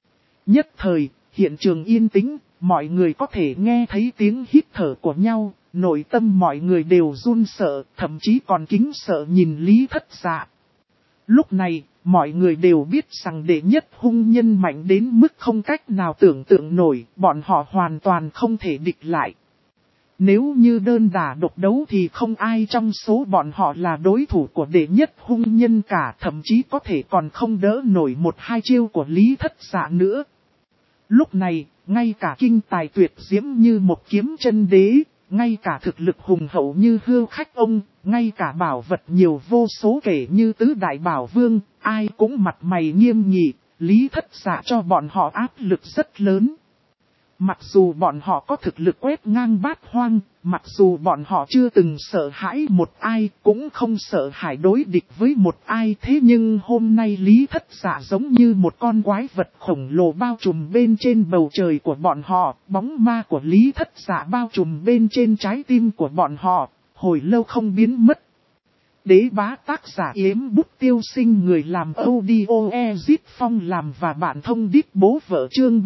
Nhất thời, hiện trường yên tĩnh, mọi người có thể nghe thấy tiếng hít thở của nhau, nội tâm mọi người đều run sợ, thậm chí còn kính sợ nhìn Lý Thất Dạ. Lúc này, mọi người đều biết rằng đệ nhất hung nhân mạnh đến mức không cách nào tưởng tượng nổi, bọn họ hoàn toàn không thể địch lại. Nếu như đơn đả độc đấu thì không ai trong số bọn họ là đối thủ của đệ nhất hung nhân cả, thậm chí có thể còn không đỡ nổi một hai chiêu của Lý Thất Dạ nữa. Lúc này, ngay cả kinh tài tuyệt diễm như một kiếm chân đế, ngay cả thực lực hùng hậu như Hưu Khách Ông, ngay cả bảo vật nhiều vô số kể như Tứ Đại Bảo Vương, ai cũng mặt mày nghiêm nghị, Lý Thất Dạ cho bọn họ áp lực rất lớn. Mặc dù bọn họ có thực lực quét ngang bát hoang, mặc dù bọn họ chưa từng sợ hãi một ai, cũng không sợ hãi đối địch với một ai, thế nhưng hôm nay Lý Thất Dạ giống như một con quái vật khổng lồ bao trùm bên trên bầu trời của bọn họ, bóng ma của Lý Thất Dạ bao trùm bên trên trái tim của bọn họ, hồi lâu không biến mất. Đế bá tác giả Yếm Bút Tiêu Sinh, người làm audio Ezit Phong làm và bạn thông điệp bố vợ, chương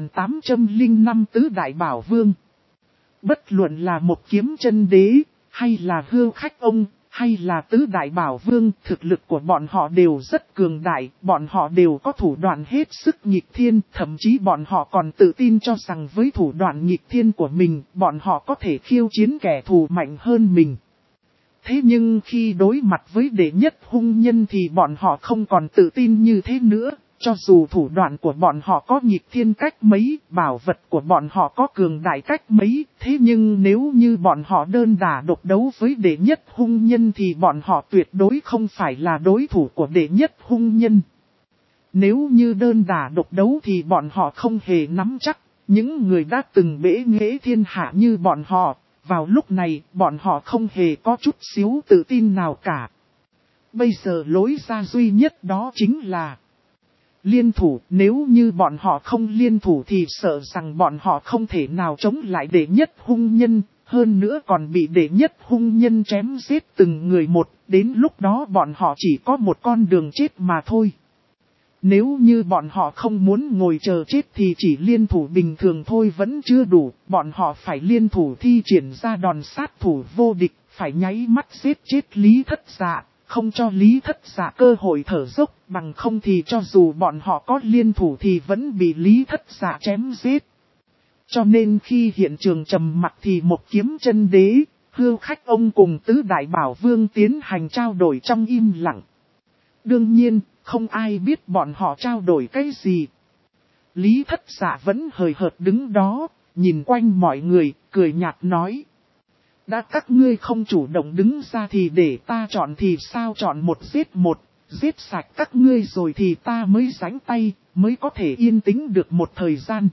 3805 Tứ Đại Bảo Vương. Bất luận là một kiếm chân đế, hay là Hưu Khách Ông, hay là Tứ Đại Bảo Vương, thực lực của bọn họ đều rất cường đại, bọn họ đều có thủ đoạn hết sức nghịch thiên, thậm chí bọn họ còn tự tin cho rằng với thủ đoạn nghịch thiên của mình, bọn họ có thể khiêu chiến kẻ thù mạnh hơn mình. Thế nhưng khi đối mặt với đệ nhất hung nhân thì bọn họ không còn tự tin như thế nữa, cho dù thủ đoạn của bọn họ có nghịch thiên cách mấy, bảo vật của bọn họ có cường đại cách mấy, thế nhưng nếu như bọn họ đơn đả độc đấu với đệ nhất hung nhân thì bọn họ tuyệt đối không phải là đối thủ của đệ nhất hung nhân. Nếu như đơn đả độc đấu thì bọn họ không hề nắm chắc, những người đã từng bẽ nghễ thiên hạ như bọn họ. Vào lúc này, bọn họ không hề có chút xíu tự tin nào cả. Bây giờ lối ra duy nhất đó chính là liên thủ. Nếu như bọn họ không liên thủ thì sợ rằng bọn họ không thể nào chống lại đệ nhất hung nhân. Hơn nữa còn bị đệ nhất hung nhân chém giết từng người một. Đến lúc đó bọn họ chỉ có một con đường chết mà thôi. Nếu như bọn họ không muốn ngồi chờ chết thì chỉ liên thủ bình thường thôi vẫn chưa đủ, bọn họ phải liên thủ thi triển ra đòn sát thủ vô địch, phải nháy mắt giết chết Lý Thất Dạ, không cho Lý Thất Dạ cơ hội thở dốc, bằng không thì cho dù bọn họ có liên thủ thì vẫn bị Lý Thất Dạ chém giết. Cho nên khi hiện trường trầm mặc thì một kiếm chân đế, Hưu Khách Ông cùng Tứ Đại Bảo Vương tiến hành trao đổi trong im lặng. Đương nhiên, không ai biết bọn họ trao đổi cái gì. Lý Thất Dạ vẫn hời hợt đứng đó, nhìn quanh mọi người, cười nhạt nói. Đã các ngươi không chủ động đứng ra thì để ta chọn thì sao, chọn một, giết sạch các ngươi rồi thì ta mới rảnh tay, mới có thể yên tĩnh được một thời gian.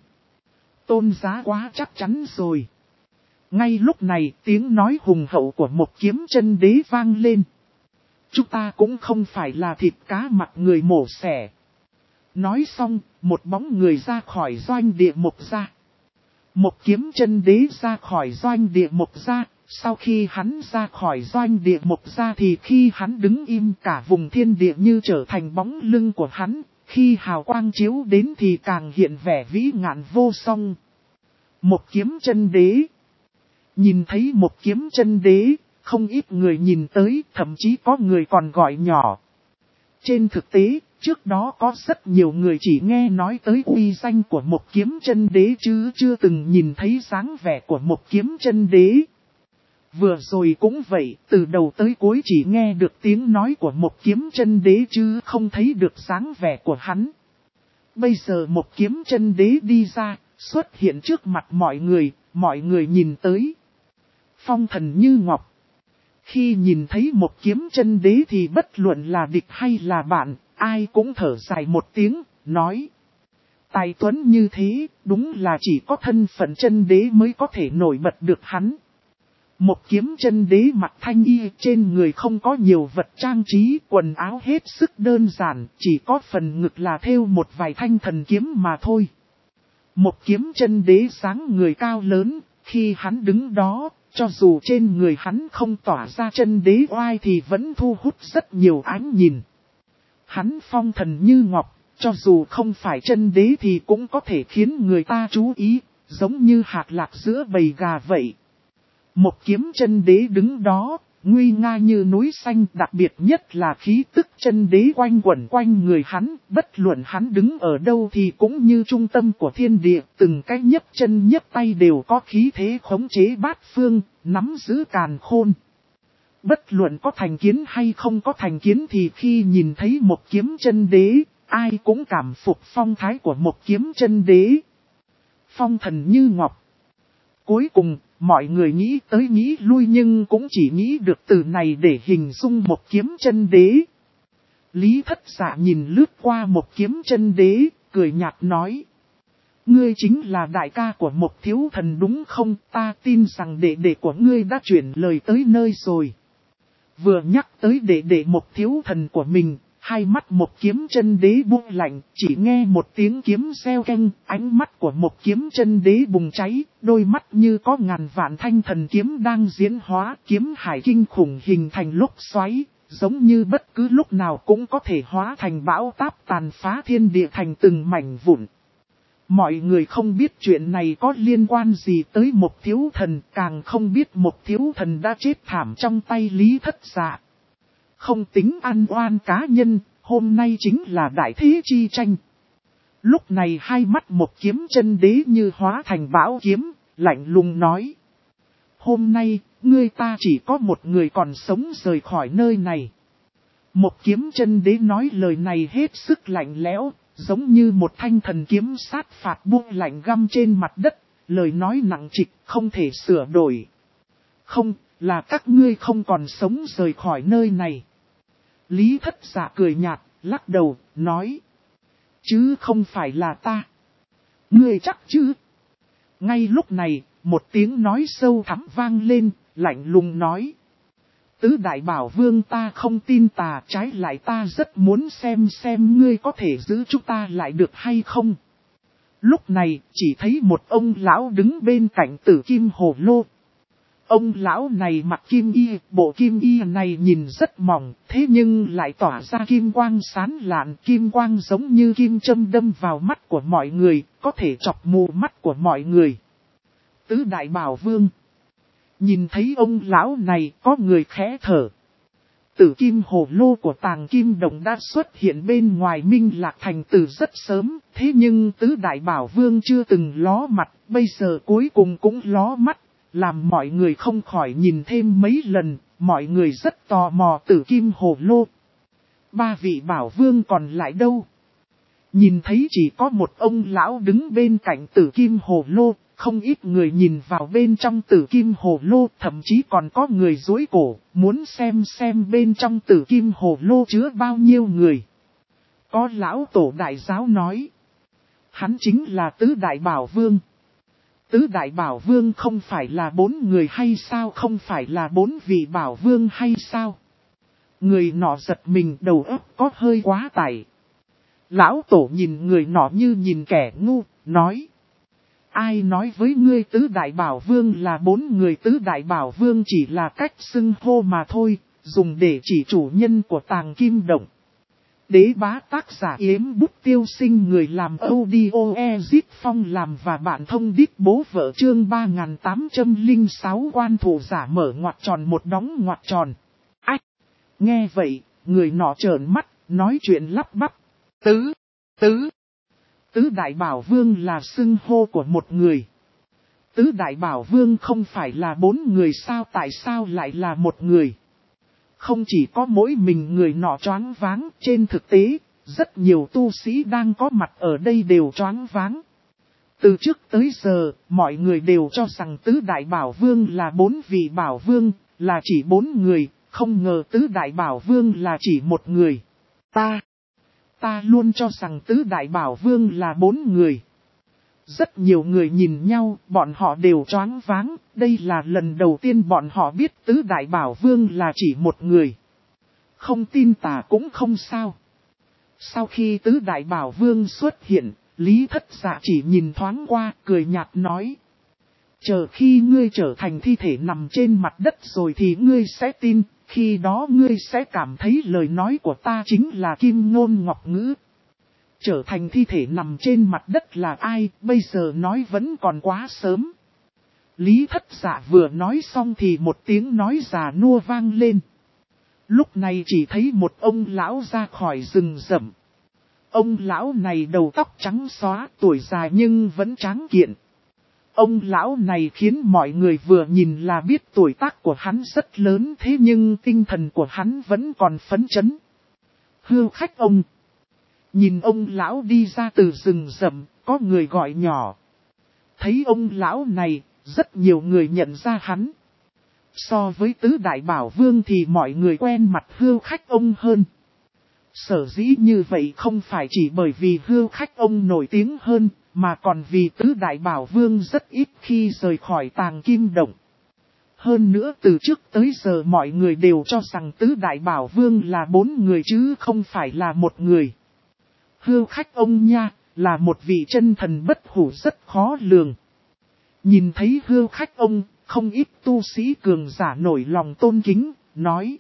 Tôn Giá quá chắc chắn rồi. Ngay lúc này tiếng nói hùng hậu của một kiếm chân đế vang lên. Chúng ta cũng không phải là thịt cá mặc người mổ xẻ. Nói xong, một bóng người ra khỏi doanh địa mục ra. Một kiếm chân đế ra khỏi doanh địa mục ra. Sau khi hắn ra khỏi doanh địa mục ra thì khi hắn đứng im cả vùng thiên địa như trở thành bóng lưng của hắn. Khi hào quang chiếu đến thì càng hiện vẻ vĩ ngạn vô song. Một kiếm chân đế. Nhìn thấy một kiếm chân đế. Không ít người nhìn tới, thậm chí có người còn gọi nhỏ. Trên thực tế, trước đó có rất nhiều người chỉ nghe nói tới uy danh của một kiếm chân đế chứ chưa từng nhìn thấy dáng vẻ của một kiếm chân đế. Vừa rồi cũng vậy, từ đầu tới cuối chỉ nghe được tiếng nói của một kiếm chân đế chứ không thấy được dáng vẻ của hắn. Bây giờ một kiếm chân đế đi ra, xuất hiện trước mặt mọi người nhìn tới. Phong thần như ngọc. Khi nhìn thấy một kiếm chân đế thì bất luận là địch hay là bạn, ai cũng thở dài một tiếng, nói. Tài tuấn như thế, đúng là chỉ có thân phận chân đế mới có thể nổi bật được hắn. Một kiếm chân đế mặc thanh y, trên người không có nhiều vật trang trí, quần áo hết sức đơn giản, chỉ có phần ngực là thêu một vài thanh thần kiếm mà thôi. Một kiếm chân đế dáng người cao lớn, khi hắn đứng đó, cho dù trên người hắn không tỏa ra chân đế oai thì vẫn thu hút rất nhiều ánh nhìn. Hắn phong thần như ngọc, cho dù không phải chân đế thì cũng có thể khiến người ta chú ý, giống như hạt lạc giữa bầy gà vậy. Một kiếm chân đế đứng đó, nguy nga như núi xanh, đặc biệt nhất là khí tức chân đế quanh quẩn quanh người hắn, bất luận hắn đứng ở đâu thì cũng như trung tâm của thiên địa, từng cái nhấc chân nhấc tay đều có khí thế khống chế bát phương, nắm giữ càn khôn. Bất luận có thành kiến hay không có thành kiến thì khi nhìn thấy một kiếm chân đế, ai cũng cảm phục phong thái của một kiếm chân đế. Phong thần như ngọc. Cuối cùng, mọi người nghĩ tới nghĩ lui nhưng cũng chỉ nghĩ được từ này để hình dung một kiếm chân đế. Lý Thất Dạ nhìn lướt qua một kiếm chân đế, cười nhạt nói. Ngươi chính là đại ca của một thiếu thần đúng không? Ta tin rằng đệ đệ của ngươi đã chuyển lời tới nơi rồi. Vừa nhắc tới đệ đệ một thiếu thần của mình, hai mắt một kiếm chân đế buông lạnh, chỉ nghe một tiếng kiếm reo keng, ánh mắt của một kiếm chân đế bùng cháy, đôi mắt như có ngàn vạn thanh thần kiếm đang diễn hóa, kiếm hải kinh khủng hình thành lốc xoáy, giống như bất cứ lúc nào cũng có thể hóa thành bão táp tàn phá thiên địa thành từng mảnh vụn. Mọi người không biết chuyện này có liên quan gì tới một thiếu thần, càng không biết một thiếu thần đã chết thảm trong tay Lý Thất Dạ. Không tính ăn oan cá nhân, hôm nay chính là đại thế chi tranh. Lúc này hai mắt một kiếm chân đế như hóa thành bão kiếm, lạnh lùng nói. Hôm nay, ngươi ta chỉ có một người còn sống rời khỏi nơi này. Một kiếm chân đế nói lời này hết sức lạnh lẽo, giống như một thanh thần kiếm sát phạt buông lạnh găm trên mặt đất, lời nói nặng trịch không thể sửa đổi. Không, là các ngươi không còn sống rời khỏi nơi này. Lý Thất Dạ cười nhạt, lắc đầu, nói. Chứ không phải là ta. Ngươi chắc chứ? Ngay lúc này, một tiếng nói sâu thẳm vang lên, lạnh lùng nói. Tứ đại bảo vương ta không tin tà, trái lại ta rất muốn xem ngươi có thể giữ chúng ta lại được hay không. Lúc này, chỉ thấy một ông lão đứng bên cạnh Tử Kim Hồ Lô. Ông lão này mặc kim y, bộ kim y này nhìn rất mỏng, thế nhưng lại tỏa ra kim quang sáng lạn, kim quang giống như kim châm đâm vào mắt của mọi người, có thể chọc mù mắt của mọi người. Tứ đại bảo vương. Nhìn thấy ông lão này, có người khẽ thở. Tử Kim Hồ Lô của Tàng Kim Đồng đã xuất hiện bên ngoài Minh Lạc Thành từ rất sớm, thế nhưng tứ đại bảo vương chưa từng ló mặt, bây giờ cuối cùng cũng ló mắt. Làm mọi người không khỏi nhìn thêm mấy lần, mọi người rất tò mò Tử Kim Hồ Lô. Ba vị bảo vương còn lại đâu? Nhìn thấy chỉ có một ông lão đứng bên cạnh Tử Kim Hồ Lô, không ít người nhìn vào bên trong Tử Kim Hồ Lô, thậm chí còn có người duỗi cổ, muốn xem bên trong Tử Kim Hồ Lô chứa bao nhiêu người. Có lão tổ đại giáo nói, hắn chính là tứ đại bảo vương. Tứ đại bảo vương không phải là 4 người hay sao, không phải là 4 vị bảo vương hay sao? Người nọ giật mình, đầu óc có hơi quá tải. Lão tổ nhìn người nọ như nhìn kẻ ngu, nói. Ai nói với ngươi tứ đại bảo vương là 4 người? Tứ đại bảo vương chỉ là cách xưng hô mà thôi, dùng để chỉ chủ nhân của Tàng Kim Động. Đế bá tác giả Yếm Bút Tiêu Sinh, người làm audio Ezit Phong làm và bạn thông đít bố vợ, chương 3806 quan thủ giả mở ngoặc tròn một đóng ngoặc tròn. Ách! Nghe vậy, người nọ trợn mắt, nói chuyện lắp bắp. Tứ đại bảo vương là xưng hô của một người. Tứ đại bảo vương không phải là 4 người sao, tại sao lại là một người? Không chỉ có mỗi mình người nọ choáng váng, trên thực tế, rất nhiều tu sĩ đang có mặt ở đây đều choáng váng. Từ trước tới giờ, mọi người đều cho rằng tứ đại bảo vương là 4 vị bảo vương, là chỉ 4 người, không ngờ tứ đại bảo vương là chỉ một người. Ta luôn cho rằng tứ đại bảo vương là 4 người. Rất nhiều người nhìn nhau, bọn họ đều choáng váng, đây là lần đầu tiên bọn họ biết tứ đại bảo vương là chỉ một người. Không tin tà cũng không sao. Sau khi tứ đại bảo vương xuất hiện, Lý Thất Dạ chỉ nhìn thoáng qua, cười nhạt nói. Chờ khi ngươi trở thành thi thể nằm trên mặt đất rồi thì ngươi sẽ tin, khi đó ngươi sẽ cảm thấy lời nói của ta chính là kim ngôn ngọc ngữ. Trở thành thi thể nằm trên mặt đất là ai, bây giờ nói vẫn còn quá sớm. Lý Thất Dạ vừa nói xong thì một tiếng nói già nua vang lên. Lúc này chỉ thấy một ông lão ra khỏi rừng rậm. Ông lão này đầu tóc trắng xóa, tuổi già nhưng vẫn tráng kiện. Ông lão này khiến mọi người vừa nhìn là biết tuổi tác của hắn rất lớn, thế nhưng tinh thần của hắn vẫn còn phấn chấn. Hưu khách ông. Nhìn ông lão đi ra từ rừng rậm, có người gọi nhỏ. Thấy ông lão này, rất nhiều người nhận ra hắn. So với tứ đại bảo vương thì mọi người quen mặt hưu khách ông hơn. Sở dĩ như vậy không phải chỉ bởi vì hưu khách ông nổi tiếng hơn, mà còn vì tứ đại bảo vương rất ít khi rời khỏi Tàng Kim Động. Hơn nữa từ trước tới giờ mọi người đều cho rằng tứ đại bảo vương là 4 người chứ không phải là một người. Hưu khách ông nha, là một vị chân thần bất hủ rất khó lường. Nhìn thấy hưu khách ông, không ít tu sĩ cường giả nổi lòng tôn kính, nói.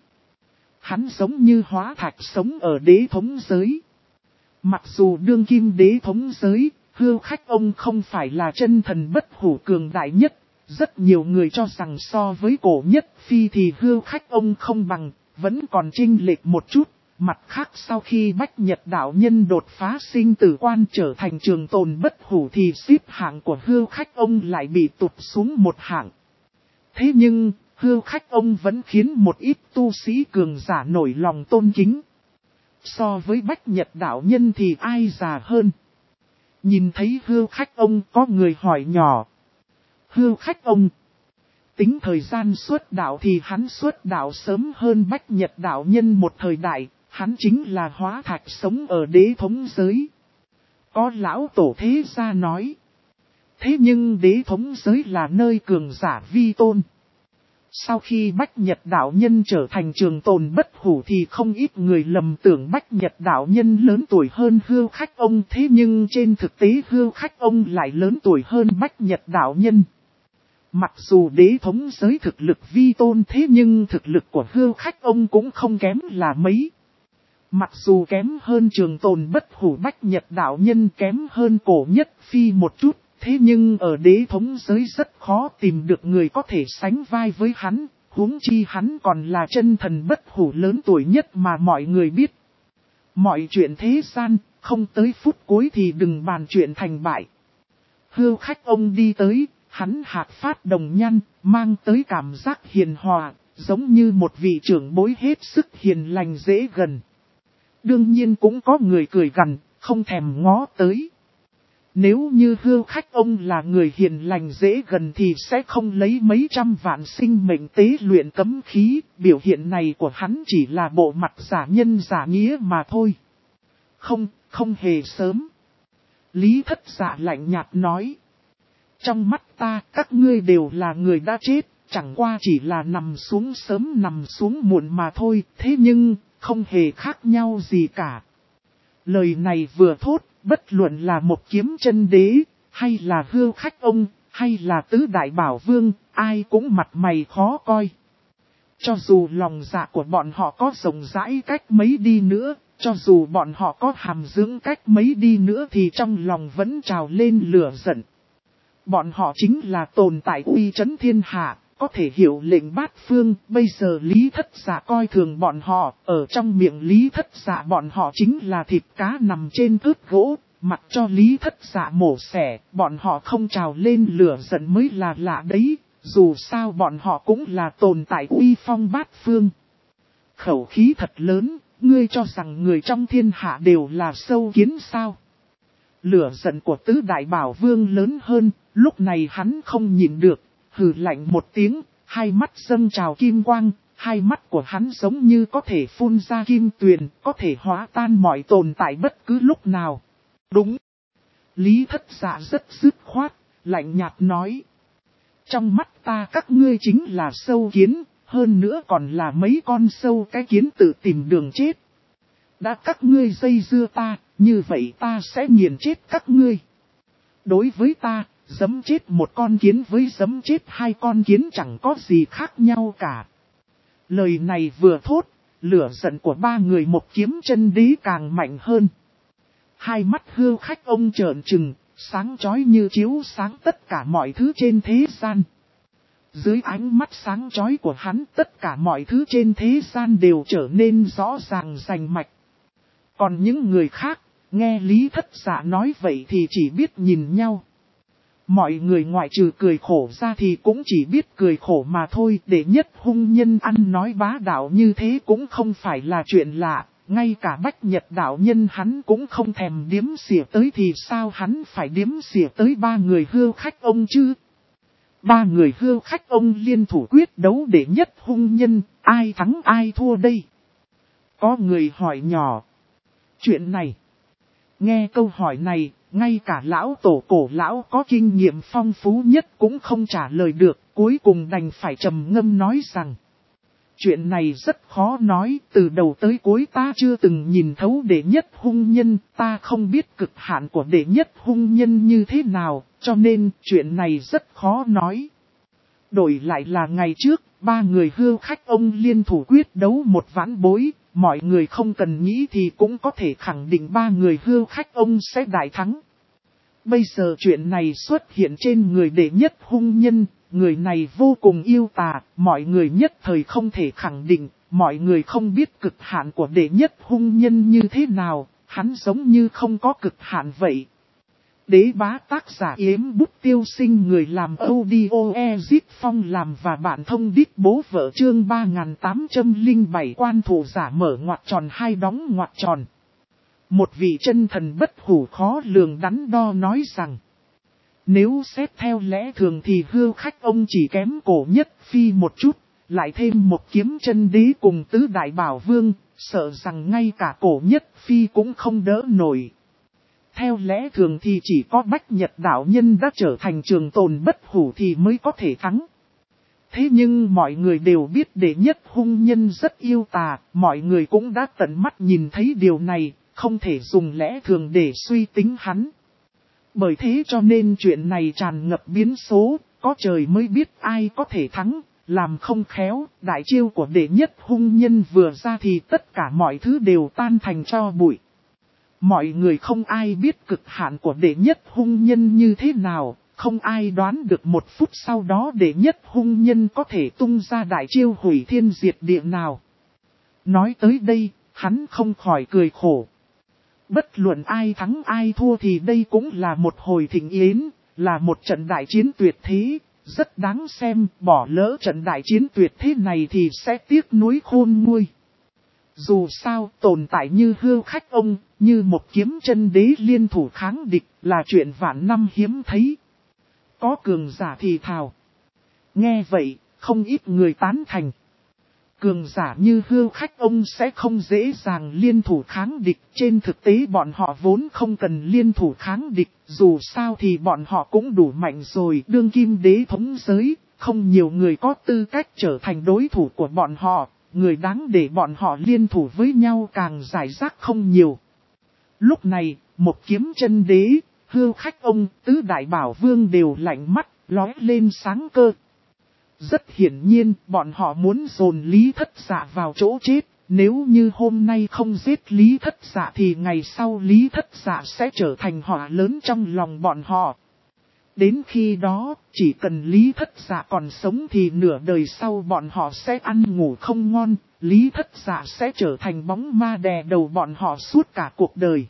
Hắn giống như hóa thạch sống ở đế thống giới. Mặc dù đương kim đế thống giới, hưu khách ông không phải là chân thần bất hủ cường đại nhất. Rất nhiều người cho rằng so với cổ nhất phi thì hưu khách ông không bằng, vẫn còn chênh lệch một chút. Mặt khác sau khi Bách Nhật đạo nhân đột phá sinh tử quan trở thành trường tồn bất hủ thì xếp hạng của hưu khách ông lại bị tụt xuống một hạng. Thế nhưng, hưu khách ông vẫn khiến một ít tu sĩ cường giả nổi lòng tôn kính. So với Bách Nhật đạo nhân thì ai già hơn? Nhìn thấy hưu khách ông có người hỏi nhỏ. Hưu khách ông. Tính thời gian xuất đạo thì hắn xuất đạo sớm hơn Bách Nhật đạo nhân một thời đại. Hắn chính là hóa thạch sống ở đế thống giới. Có lão tổ thế gia nói. Thế nhưng đế thống giới là nơi cường giả vi tôn. Sau khi Bách Nhật đạo nhân trở thành trường tồn bất hủ thì không ít người lầm tưởng Bách Nhật đạo nhân lớn tuổi hơn hưu khách ông. Thế nhưng trên thực tế hưu khách ông lại lớn tuổi hơn Bách Nhật đạo nhân. Mặc dù đế thống giới thực lực vi tôn thế nhưng thực lực của hưu khách ông cũng không kém là mấy. Mặc dù kém hơn trường tồn bất hủ Bách Nhật đạo nhân, kém hơn cổ nhất phi một chút, thế nhưng ở đế thống giới rất khó tìm được người có thể sánh vai với hắn, huống chi hắn còn là chân thần bất hủ lớn tuổi nhất mà mọi người biết. Mọi chuyện thế gian, không tới phút cuối thì đừng bàn chuyện thành bại. Hưu khách ông đi tới, hắn hạc phát đồng nhăn, mang tới cảm giác hiền hòa, giống như một vị trưởng bối hết sức hiền lành dễ gần. Đương nhiên cũng có người cười gằn, không thèm ngó tới. Nếu như hưu khách ông là người hiền lành dễ gần thì sẽ không lấy mấy trăm vạn sinh mệnh tế luyện cấm khí, biểu hiện này của hắn chỉ là bộ mặt giả nhân giả nghĩa mà thôi. Không hề sớm. Lý Thất Dạ lạnh nhạt nói. Trong mắt ta các ngươi đều là người đã chết, chẳng qua chỉ là nằm xuống sớm nằm xuống muộn mà thôi, thế nhưng không hề khác nhau gì cả. Lời này vừa thốt, bất luận là một kiếm chân đế, hay là hưu khách ông, hay là tứ đại bảo vương, ai cũng mặt mày khó coi. Cho dù lòng dạ của bọn họ có rộng rãi cách mấy đi nữa, cho dù bọn họ có hàm dưỡng cách mấy đi nữa thì trong lòng vẫn trào lên lửa giận. Bọn họ chính là tồn tại uy chấn thiên hạ, có thể hiểu lệnh bát phương, bây giờ Lý Thất Dạ coi thường bọn họ, ở trong miệng Lý Thất Dạ bọn họ chính là thịt cá nằm trên thớt gỗ, mặc cho Lý Thất Dạ mổ xẻ, bọn họ không trào lên lửa giận mới là lạ đấy, dù sao bọn họ cũng là tồn tại uy phong bát phương. Khẩu khí thật lớn, ngươi cho rằng người trong thiên hạ đều là sâu kiến sao? Lửa giận của tứ đại bảo vương lớn hơn, lúc này hắn không nhịn được, hừ lạnh một tiếng, hai mắt dâng trào kim quang, hai mắt của hắn giống như có thể phun ra kim tuyền, có thể hóa tan mọi tồn tại bất cứ lúc nào. Đúng. Lý Thất Dạ rất dứt khoát, lạnh nhạt nói. Trong mắt ta các ngươi chính là sâu kiến, hơn nữa còn là mấy con sâu cái kiến tự tìm đường chết. Đã các ngươi dây dưa ta, như vậy ta sẽ nghiền chết các ngươi. Đối với ta, giẫm chết một con kiến với giẫm chết hai con kiến chẳng có gì khác nhau cả. Lời này vừa thốt, lửa giận của ba người một kiếm chân đế càng mạnh hơn. Hai mắt hưu khách ông trợn trừng, sáng chói như chiếu sáng tất cả mọi thứ trên thế gian. Dưới ánh mắt sáng chói của hắn, tất cả mọi thứ trên thế gian đều trở nên rõ ràng rành mạch. Còn những người khác, nghe Lý Thất Dạ nói vậy thì chỉ biết nhìn nhau. Mọi người ngoại trừ cười khổ ra thì cũng chỉ biết cười khổ mà thôi. Đệ nhất hung nhân ăn nói bá đạo như thế cũng không phải là chuyện lạ. Ngay cả Bách Nhật đạo nhân hắn cũng không thèm điếm xỉa tới thì sao hắn phải điếm xỉa tới ba người hưu khách ông chứ? Ba người hưu khách ông liên thủ quyết đấu đệ nhất hung nhân, ai thắng ai thua đây? Có người hỏi nhỏ. Chuyện này. Nghe câu hỏi này, ngay cả lão tổ cổ lão có kinh nghiệm phong phú nhất cũng không trả lời được, cuối cùng đành phải trầm ngâm nói rằng. Chuyện này rất khó nói, từ đầu tới cuối ta chưa từng nhìn thấu đệ nhất hung nhân, ta không biết cực hạn của đệ nhất hung nhân như thế nào, cho nên chuyện này rất khó nói. Đổi lại là ngày trước, ba người hưu khách ông liên thủ quyết đấu một ván bối, mọi người không cần nghĩ thì cũng có thể khẳng định ba người hưu khách ông sẽ đại thắng. Bây giờ chuyện này xuất hiện trên người đệ nhất hung nhân, người này vô cùng yêu tà, mọi người nhất thời không thể khẳng định, mọi người không biết cực hạn của đệ nhất hung nhân như thế nào, hắn giống như không có cực hạn vậy. Đế bá tác giả Yếm Bút Tiêu Sinh, người làm audio Ezit Phong làm và bạn thông đít bố vợ, chương 3807 quan thủ giả mở ngoặc tròn hai đóng ngoặc tròn. Một vị chân thần bất hủ khó lường đắn đo nói rằng, nếu xét theo lẽ thường thì hưu khách ông chỉ kém cổ nhất phi một chút, lại thêm một kiếm chân đế cùng tứ đại bảo vương, sợ rằng ngay cả cổ nhất phi cũng không đỡ nổi. Theo lẽ thường thì chỉ có Bách Nhật đạo nhân đã trở thành trường tồn bất hủ thì mới có thể thắng. Thế nhưng mọi người đều biết đệ nhất hung nhân rất yêu tà, mọi người cũng đã tận mắt nhìn thấy điều này, không thể dùng lẽ thường để suy tính hắn. Bởi thế cho nên chuyện này tràn ngập biến số, có trời mới biết ai có thể thắng, làm không khéo, đại chiêu của đệ nhất hung nhân vừa ra thì tất cả mọi thứ đều tan thành tro bụi. Mọi người không ai biết cực hạn của đệ nhất hung nhân như thế nào, không ai đoán được một phút sau đó đệ nhất hung nhân có thể tung ra đại chiêu hủy thiên diệt địa nào. Nói tới đây, hắn không khỏi cười khổ. Bất luận ai thắng ai thua thì đây cũng là một hồi thịnh yến, là một trận đại chiến tuyệt thế, rất đáng xem, bỏ lỡ trận đại chiến tuyệt thế này thì sẽ tiếc nuối khôn nguôi. Dù sao, tồn tại như hưu khách ông, như một kiếm chân đế liên thủ kháng địch, là chuyện vạn năm hiếm thấy. Có cường giả thì thào. Nghe vậy, không ít người tán thành. Cường giả như hưu khách ông sẽ không dễ dàng liên thủ kháng địch. Trên thực tế bọn họ vốn không cần liên thủ kháng địch. Dù sao thì bọn họ cũng đủ mạnh rồi. Đương kim đế thống giới, không nhiều người có tư cách trở thành đối thủ của bọn họ. Người đáng để bọn họ liên thủ với nhau càng giải rác không nhiều. Lúc này, một kiếm chân đế, hưu khách ông, tứ đại bảo vương đều lạnh mắt, lóe lên sáng cơ. Rất hiển nhiên, bọn họ muốn dồn Lý Thất Dạ vào chỗ chết. Nếu như hôm nay không giết Lý Thất Dạ thì ngày sau Lý Thất Dạ sẽ trở thành họa lớn trong lòng bọn họ. Đến khi đó, chỉ cần Lý Thất Dạ còn sống thì nửa đời sau bọn họ sẽ ăn ngủ không ngon, Lý Thất Dạ sẽ trở thành bóng ma đè đầu bọn họ suốt cả cuộc đời.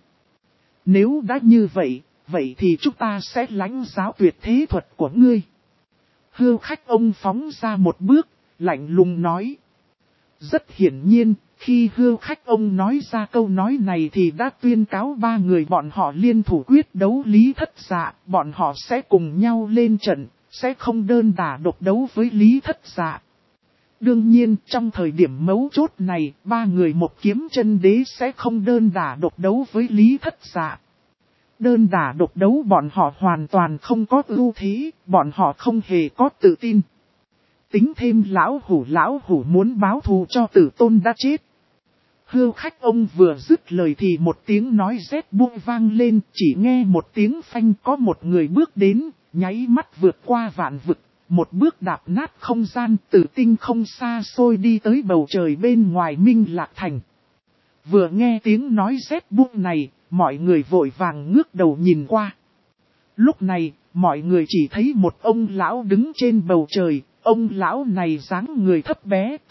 Nếu đã như vậy, vậy thì chúng ta sẽ lãnh giáo tuyệt thế thuật của ngươi. Hưu khách ông phóng ra một bước, lạnh lùng nói. Rất hiển nhiên, khi hưu khách ông nói ra câu nói này thì đã tuyên cáo ba người bọn họ liên thủ quyết đấu Lý Thất Dạ, bọn họ sẽ cùng nhau lên trận, sẽ không đơn đả độc đấu với Lý Thất Dạ. Đương nhiên, trong thời điểm mấu chốt này, ba người một kiếm chân đế sẽ không đơn đả độc đấu với Lý Thất Dạ. Đơn đả độc đấu bọn họ hoàn toàn không có ưu thế, bọn họ không hề có tự tin. Tính thêm lão hủ muốn báo thù cho tử tôn đã chết. Hưu khách ông vừa dứt lời thì một tiếng nói rét buông vang lên, chỉ nghe một tiếng phanh có một người bước đến, nháy mắt vượt qua vạn vực, một bước đạp nát không gian tử tinh không xa xôi đi tới bầu trời bên ngoài Minh Lạc Thành. Vừa nghe tiếng nói rét buông này, mọi người vội vàng ngước đầu nhìn qua. Lúc này, mọi người chỉ thấy một ông lão đứng trên bầu trời, Ông lão này dáng người thấp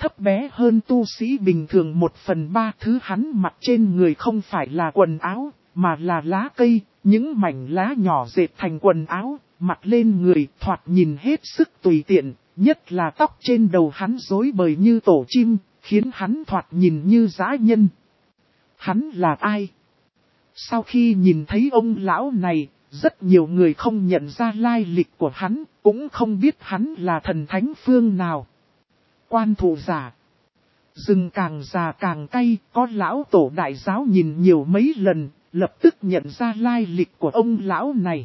bé hơn tu sĩ bình thường 1/3 thứ hắn mặc trên người không phải là quần áo, mà là lá cây, những mảnh lá nhỏ dệt thành quần áo, mặc lên người thoạt nhìn hết sức tùy tiện, nhất là tóc trên đầu hắn rối bời như tổ chim, khiến hắn thoạt nhìn như dã nhân. Hắn là ai? Sau khi nhìn thấy ông lão này, rất nhiều người không nhận ra lai lịch của hắn, cũng không biết hắn là thần thánh phương nào. Quan thủ giả. Rừng càng già càng cay, có lão tổ đại giáo nhìn nhiều mấy lần, lập tức nhận ra lai lịch của ông lão này.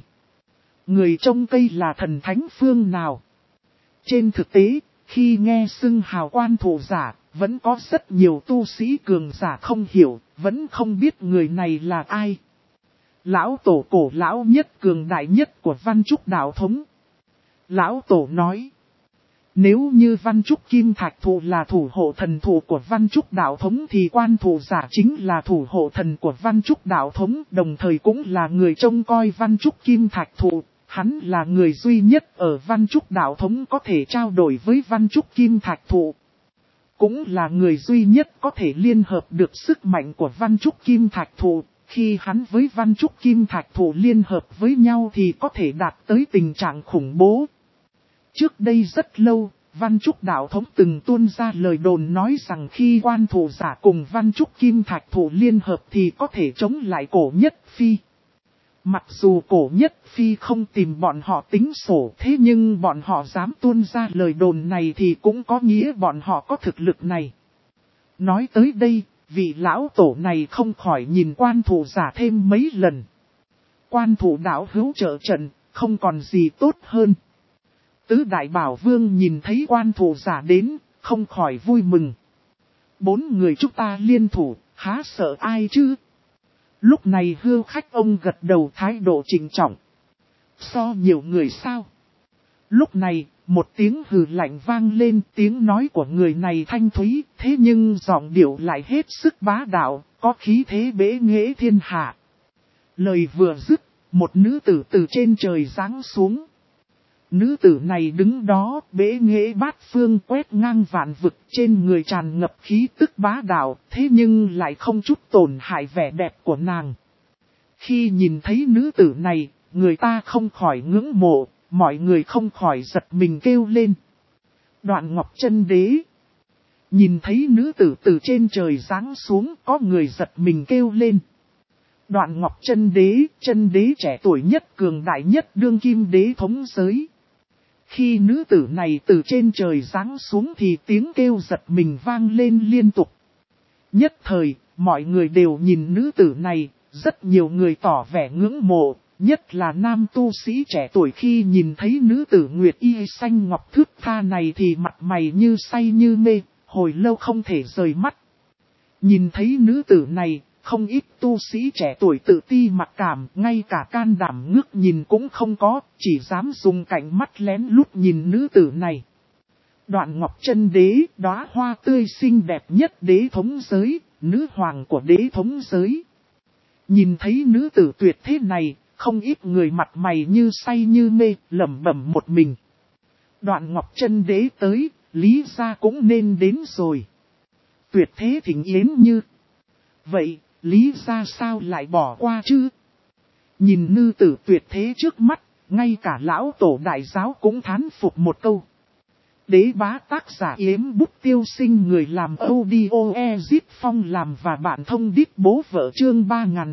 Người trông cây là thần thánh phương nào? Trên thực tế, khi nghe xưng hào quan thủ giả, vẫn có rất nhiều tu sĩ cường giả không hiểu, vẫn không biết người này là ai. Lão tổ cổ lão nhất cường đại nhất của Văn Trúc đạo thống. Lão tổ nói, nếu như Văn Trúc Kim Thạch Thụ là thủ hộ thần thụ của Văn Trúc đạo thống thì quan thủ giả chính là thủ hộ thần của Văn Trúc đạo thống, đồng thời cũng là người trông coi Văn Trúc Kim Thạch Thụ. Hắn là người duy nhất ở Văn Trúc đạo thống có thể trao đổi với Văn Trúc Kim Thạch Thụ. Cũng là người duy nhất có thể liên hợp được sức mạnh của Văn Trúc Kim Thạch Thụ. Khi hắn với Văn Trúc Kim Thạch Thụ liên hợp với nhau thì có thể đạt tới tình trạng khủng bố. Trước đây rất lâu, Văn Trúc đạo thống từng tuôn ra lời đồn nói rằng khi quan thủ giả cùng Văn Trúc Kim Thạch Thụ liên hợp thì có thể chống lại Cổ Nhất Phi. Mặc dù Cổ Nhất Phi không tìm bọn họ tính sổ, thế nhưng bọn họ dám tuôn ra lời đồn này thì cũng có nghĩa bọn họ có thực lực này. Nói tới đây, vị lão tổ này không khỏi nhìn quan thủ giả thêm mấy lần. Quan thủ đạo hữu trợ trận, không còn gì tốt hơn. Tứ Đại Bảo Vương nhìn thấy quan thủ giả đến, không khỏi vui mừng. 4 người chúng ta liên thủ, há sợ ai chứ? Lúc này Hưu Khách ông gật đầu thái độ trịnh trọng. So nhiều người sao? Lúc này, một tiếng hừ lạnh vang lên, tiếng nói của người này thanh thúy, thế nhưng giọng điệu lại hết sức bá đạo, có khí thế bế nghệ thiên hạ. Lời vừa dứt, một nữ tử từ trên trời giáng xuống. Nữ tử này đứng đó, bế nghệ bát phương quét ngang vạn vực, trên người tràn ngập khí tức bá đạo, thế nhưng lại không chút tổn hại vẻ đẹp của nàng. Khi nhìn thấy nữ tử này, người ta không khỏi ngưỡng mộ, mọi người không khỏi giật mình kêu lên. Đoạn Ngọc Chân Đế. Nhìn thấy nữ tử từ trên trời giáng xuống, có người giật mình kêu lên. Đoạn Ngọc Chân Đế trẻ tuổi nhất cường đại nhất đương kim đế thống giới. Khi nữ tử này từ trên trời giáng xuống thì tiếng kêu giật mình vang lên liên tục. Nhất thời, mọi người đều nhìn nữ tử này, rất nhiều người tỏ vẻ ngưỡng mộ, nhất là nam tu sĩ trẻ tuổi khi nhìn thấy nữ tử Nguyệt Y xanh ngọc thước tha này thì mặt mày như say như mê, hồi lâu không thể rời mắt. Nhìn thấy nữ tử này, không ít tu sĩ trẻ tuổi tự ti mặc cảm, ngay cả can đảm ngước nhìn cũng không có, chỉ dám dùng cảnh mắt lén lút nhìn nữ tử này. Đoạn Ngọc Chân Đế, đóa hoa tươi xinh đẹp nhất đế thống giới, nữ hoàng của đế thống giới. Nhìn thấy nữ tử tuyệt thế này, không ít người mặt mày như say như mê, lẩm bẩm một mình. Đoạn Ngọc Chân Đế tới, lý gia cũng nên đến rồi. Tuyệt thế thỉnh yến như. Vậy, lý gia sao lại bỏ qua chứ? Nhìn nữ tử tuyệt thế trước mắt, ngay cả lão tổ đại giáo cũng thán phục một câu. Đế bá tác giả Yếm Bút Tiêu Sinh, người làm audio Ezit Phong làm và bạn thông đít bố vợ chương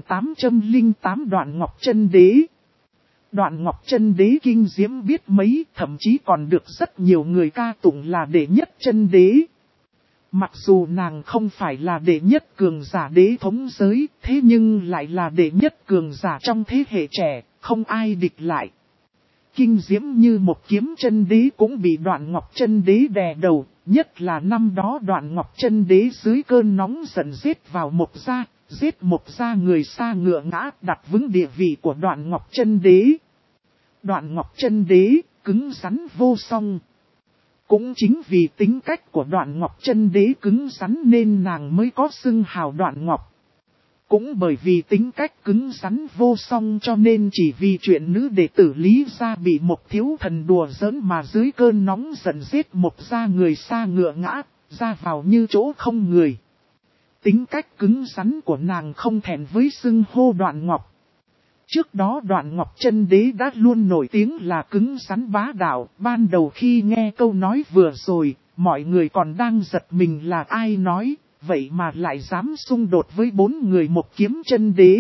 3808 Đoạn Ngọc Chân Đế. Đoạn Ngọc Chân Đế kinh diễm biết mấy, thậm chí còn được rất nhiều người ca tụng là đệ nhất chân đế. Mặc dù nàng không phải là đệ nhất cường giả đế thống giới, thế nhưng lại là đệ nhất cường giả trong thế hệ trẻ, không ai địch lại. Kinh diễm như một kiếm chân đế cũng bị Đoạn Ngọc Chân Đế đè đầu, nhất là năm đó Đoạn Ngọc Chân Đế dưới cơn nóng giận giết vào một gia, giết một gia người xa ngựa ngã, đặt vững địa vị của Đoạn Ngọc Chân Đế. Đoạn Ngọc Chân Đế, cứng rắn vô song. Cũng chính vì tính cách của Đoạn Ngọc Chân Đế cứng rắn nên nàng mới có xưng hào Đoạn Ngọc. Cũng bởi vì tính cách cứng rắn vô song cho nên chỉ vì chuyện nữ đệ tử Lý gia bị một thiếu thần đùa giỡn mà dưới cơn nóng giận giết một gia người xa ngựa ngã, ra vào như chỗ không người. Tính cách cứng rắn của nàng không thẹn với xưng hô Đoạn Ngọc. Trước đó Đoạn Ngọc Chân Đế đã luôn nổi tiếng là cứng rắn bá đạo, ban đầu khi nghe câu nói vừa rồi, mọi người còn đang giật mình là ai nói, vậy mà lại dám xung đột với 4 người một kiếm chân đế.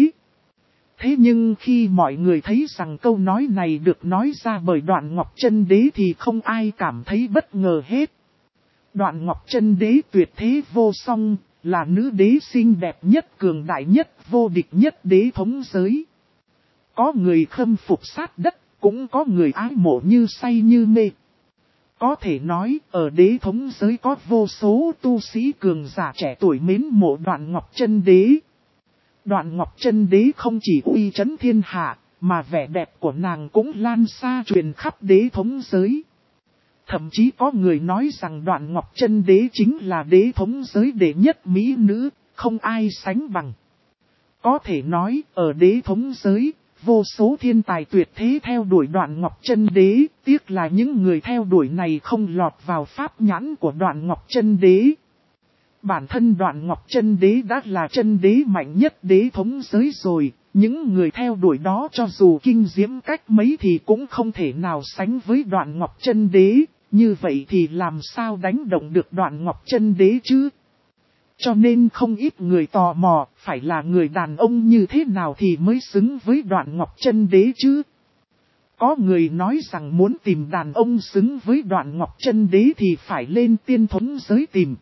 Thế nhưng khi mọi người thấy rằng câu nói này được nói ra bởi Đoạn Ngọc Chân Đế thì không ai cảm thấy bất ngờ hết. Đoạn Ngọc Chân Đế tuyệt thế vô song, là nữ đế xinh đẹp nhất, cường đại nhất, vô địch nhất đế thống giới. Có người khâm phục sát đất, cũng có người ái mộ như say như mê. Có thể nói, ở đế thống giới có vô số tu sĩ cường giả trẻ tuổi mến mộ Đoạn Ngọc Chân Đế. Đoạn Ngọc Chân Đế không chỉ uy chấn thiên hạ, mà vẻ đẹp của nàng cũng lan xa truyền khắp đế thống giới. Thậm chí có người nói rằng Đoạn Ngọc Chân Đế chính là đế thống giới đệ nhất mỹ nữ, không ai sánh bằng. Có thể nói, ở đế thống giới, vô số thiên tài tuyệt thế theo đuổi Đoạn Ngọc Chân Đế, tiếc là những người theo đuổi này không lọt vào pháp nhãn của Đoạn Ngọc Chân Đế. Bản thân Đoạn Ngọc Chân Đế đã là chân đế mạnh nhất đế thống giới rồi, những người theo đuổi đó cho dù kinh diễm cách mấy thì cũng không thể nào sánh với Đoạn Ngọc Chân Đế, như vậy thì làm sao đánh động được Đoạn Ngọc Chân Đế chứ? Cho nên không ít người tò mò, phải là người đàn ông như thế nào thì mới xứng với Đoạn Ngọc Chân Đế chứ? Có người nói rằng muốn tìm đàn ông xứng với Đoạn Ngọc Chân Đế thì phải lên tiên thống giới tìm.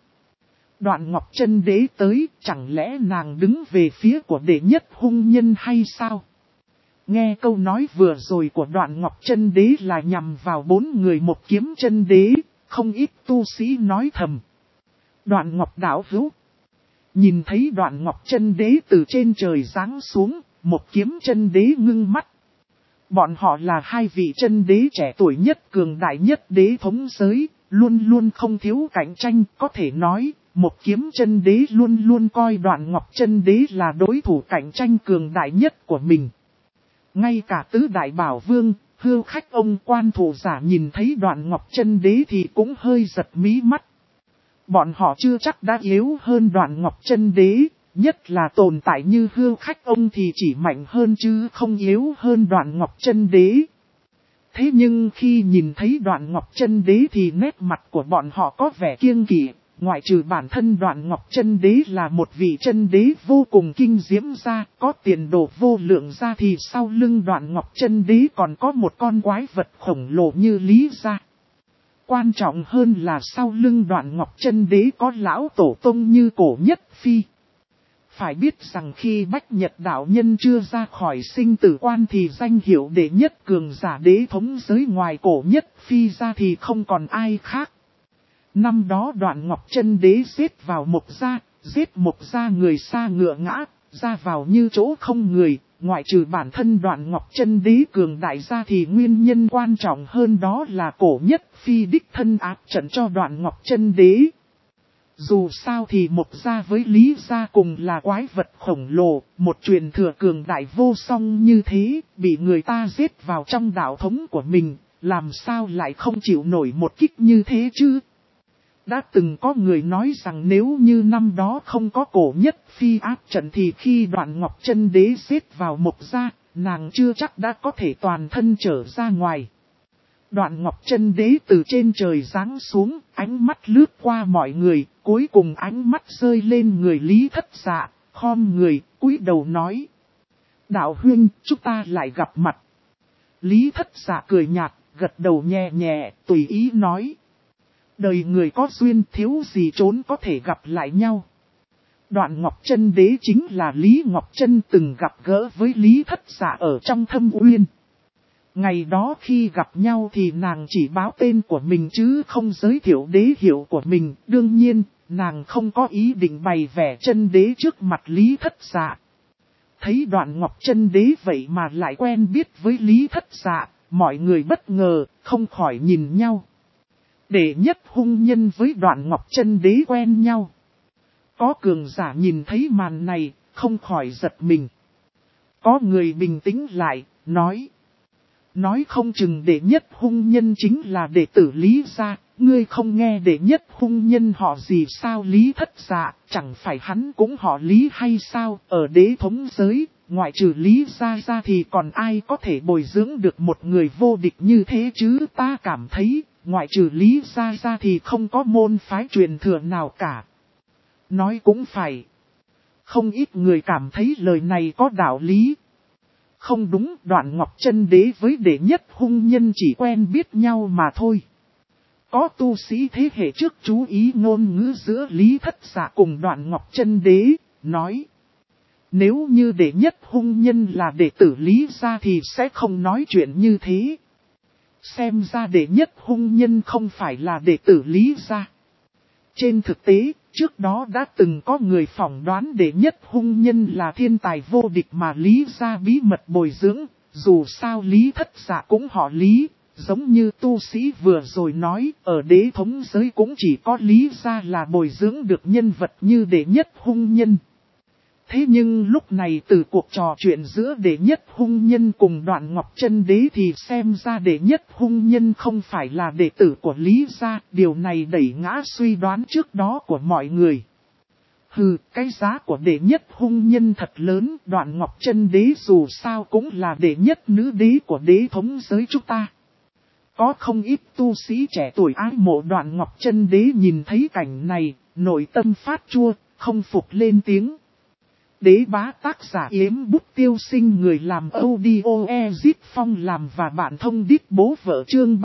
Đoạn Ngọc Chân Đế tới, chẳng lẽ nàng đứng về phía của đệ nhất hung nhân hay sao? Nghe câu nói vừa rồi của Đoạn Ngọc Chân Đế là nhằm vào 4 người một kiếm chân đế, không ít tu sĩ nói thầm. Đoạn Ngọc đạo hữu. Nhìn thấy Đoạn Ngọc Chân Đế từ trên trời giáng xuống, một kiếm chân đế ngưng mắt. Bọn họ là 2 vị chân đế trẻ tuổi nhất, cường đại nhất đế thống giới, luôn luôn không thiếu cạnh tranh, có thể nói, một kiếm chân đế luôn luôn coi Đoạn Ngọc Chân Đế là đối thủ cạnh tranh cường đại nhất của mình. Ngay cả tứ đại bảo vương, Hưu Khách ông quan thủ giả nhìn thấy Đoạn Ngọc Chân Đế thì cũng hơi giật mí mắt. Bọn họ chưa chắc đã yếu hơn Đoạn Ngọc Chân Đế, nhất là tồn tại như Hưu Khách ông thì chỉ mạnh hơn chứ không yếu hơn Đoạn Ngọc Chân Đế. Thế nhưng khi nhìn thấy Đoạn Ngọc Chân Đế thì nét mặt của bọn họ có vẻ kiêng kỵ, ngoại trừ bản thân Đoạn Ngọc Chân Đế là một vị chân đế vô cùng kinh diễm ra, có tiền đồ vô lượng ra thì sau lưng Đoạn Ngọc Chân Đế còn có một con quái vật khổng lồ như Lý gia. Quan trọng hơn là sau lưng Đoạn Ngọc Chân Đế có lão tổ tông như Cổ Nhất Phi. Phải biết rằng khi Bách Nhật đạo nhân chưa ra khỏi sinh tử quan thì danh hiệu đệ nhất cường giả đế thống giới ngoài Cổ Nhất Phi ra thì không còn ai khác. Năm đó Đoạn Ngọc Chân Đế giết vào một gia người xa ngựa ngã, ra vào như chỗ không người, ngoại trừ bản thân Đoạn Ngọc Chân Đế cường đại ra thì nguyên nhân quan trọng hơn đó là Cổ Nhất Phi đích thân áp trận cho Đoạn Ngọc Chân Đế. Dù sao thì một gia với Lý gia cùng là quái vật khổng lồ, một truyền thừa cường đại vô song như thế, bị người ta giết vào trong đạo thống của mình, làm sao lại không chịu nổi một kích như thế chứ? Đã từng có người nói rằng nếu như năm đó không có Cổ Nhất Phi áp trận thì khi Đoạn Ngọc Chân Đế giết vào một gia, nàng chưa chắc đã có thể toàn thân trở ra ngoài. Đoạn Ngọc Chân Đế từ trên trời giáng xuống, ánh mắt lướt qua mọi người, cuối cùng ánh mắt rơi lên người Lý Thất Dạ, khom người, cúi đầu nói. Đạo huynh, chúng ta lại gặp mặt. Lý Thất Dạ cười nhạt, gật đầu nhẹ nhẹ, tùy ý nói. Đời người có duyên thiếu gì trốn có thể gặp lại nhau. Đoạn Ngọc Chân Đế chính là Lý Ngọc Chân từng gặp gỡ với Lý Thất Dạ ở trong Thâm Uyên. Ngày đó khi gặp nhau thì nàng chỉ báo tên của mình chứ không giới thiệu đế hiệu của mình. Đương nhiên, nàng không có ý định bày vẻ chân đế trước mặt Lý Thất Dạ. Thấy Đoạn Ngọc Chân Đế vậy mà lại quen biết với Lý Thất Dạ, mọi người bất ngờ, không khỏi nhìn nhau. Đệ nhất hung nhân với Đoạn Ngọc Chân Đế quen nhau. Có cường giả nhìn thấy màn này, không khỏi giật mình. Có người bình tĩnh lại, nói không chừng đệ nhất hung nhân chính là đệ tử Lý gia, ngươi không nghe đệ nhất hung nhân họ gì sao? Lý Thất Dạ, chẳng phải hắn cũng họ Lý hay sao? Ở đế thống giới, ngoại trừ Lý gia ra thì còn ai có thể bồi dưỡng được một người vô địch như thế chứ? Ta cảm thấy, ngoại trừ Lý gia ra thì không có môn phái truyền thừa nào cả. Nói cũng phải. Không ít người cảm thấy lời này có đạo lý. Không đúng, Đoạn Ngọc Chân Đế với đệ nhất hung nhân chỉ quen biết nhau mà thôi. Có tu sĩ thế hệ trước chú ý ngôn ngữ giữa Lý Thất Dạ cùng Đoạn Ngọc Chân Đế, nói. Nếu như đệ nhất hung nhân là đệ tử Lý gia thì sẽ không nói chuyện như thế. Xem ra đệ nhất hung nhân không phải là đệ tử Lý gia. Trên thực tế, trước đó đã từng có người phỏng đoán đệ nhất hung nhân là thiên tài vô địch mà Lý gia bí mật bồi dưỡng, dù sao Lý Thất Dạ cũng họ Lý, giống như tu sĩ vừa rồi nói, ở đế thống giới cũng chỉ có Lý gia là bồi dưỡng được nhân vật như đệ nhất hung nhân. Thế nhưng lúc này từ cuộc trò chuyện giữa đệ nhất hung nhân cùng Đoạn Ngọc Chân Đế thì xem ra đệ nhất hung nhân không phải là đệ tử của Lý gia, điều này đẩy ngã suy đoán trước đó của mọi người. Hừ, cái giá của đệ nhất hung nhân thật lớn, Đoạn Ngọc Chân Đế dù sao cũng là đệ nhất nữ đế của đế thống giới chúng ta. Có không ít tu sĩ trẻ tuổi ái mộ Đoạn Ngọc Chân Đế nhìn thấy cảnh này, nội tâm phát chua, không phục lên tiếng. Đế bá tác giả Yếm Bút Tiêu Sinh, người làm audio Ezit Phong làm và bạn thông đít bố vợ chương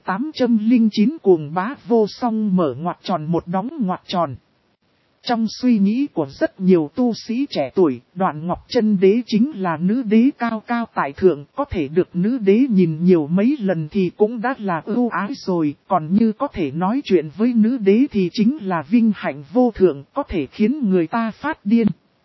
3809 cuồng bá vô song mở ngoặc tròn một đóng ngoặc tròn. Trong suy nghĩ của rất nhiều tu sĩ trẻ tuổi, Đoạn Ngọc Chân Đế chính là nữ đế cao cao tại thượng, có thể được nữ đế nhìn nhiều mấy lần thì cũng đã là ưu ái rồi, còn như có thể nói chuyện với nữ đế thì chính là vinh hạnh vô thượng, có thể khiến người ta phát điên.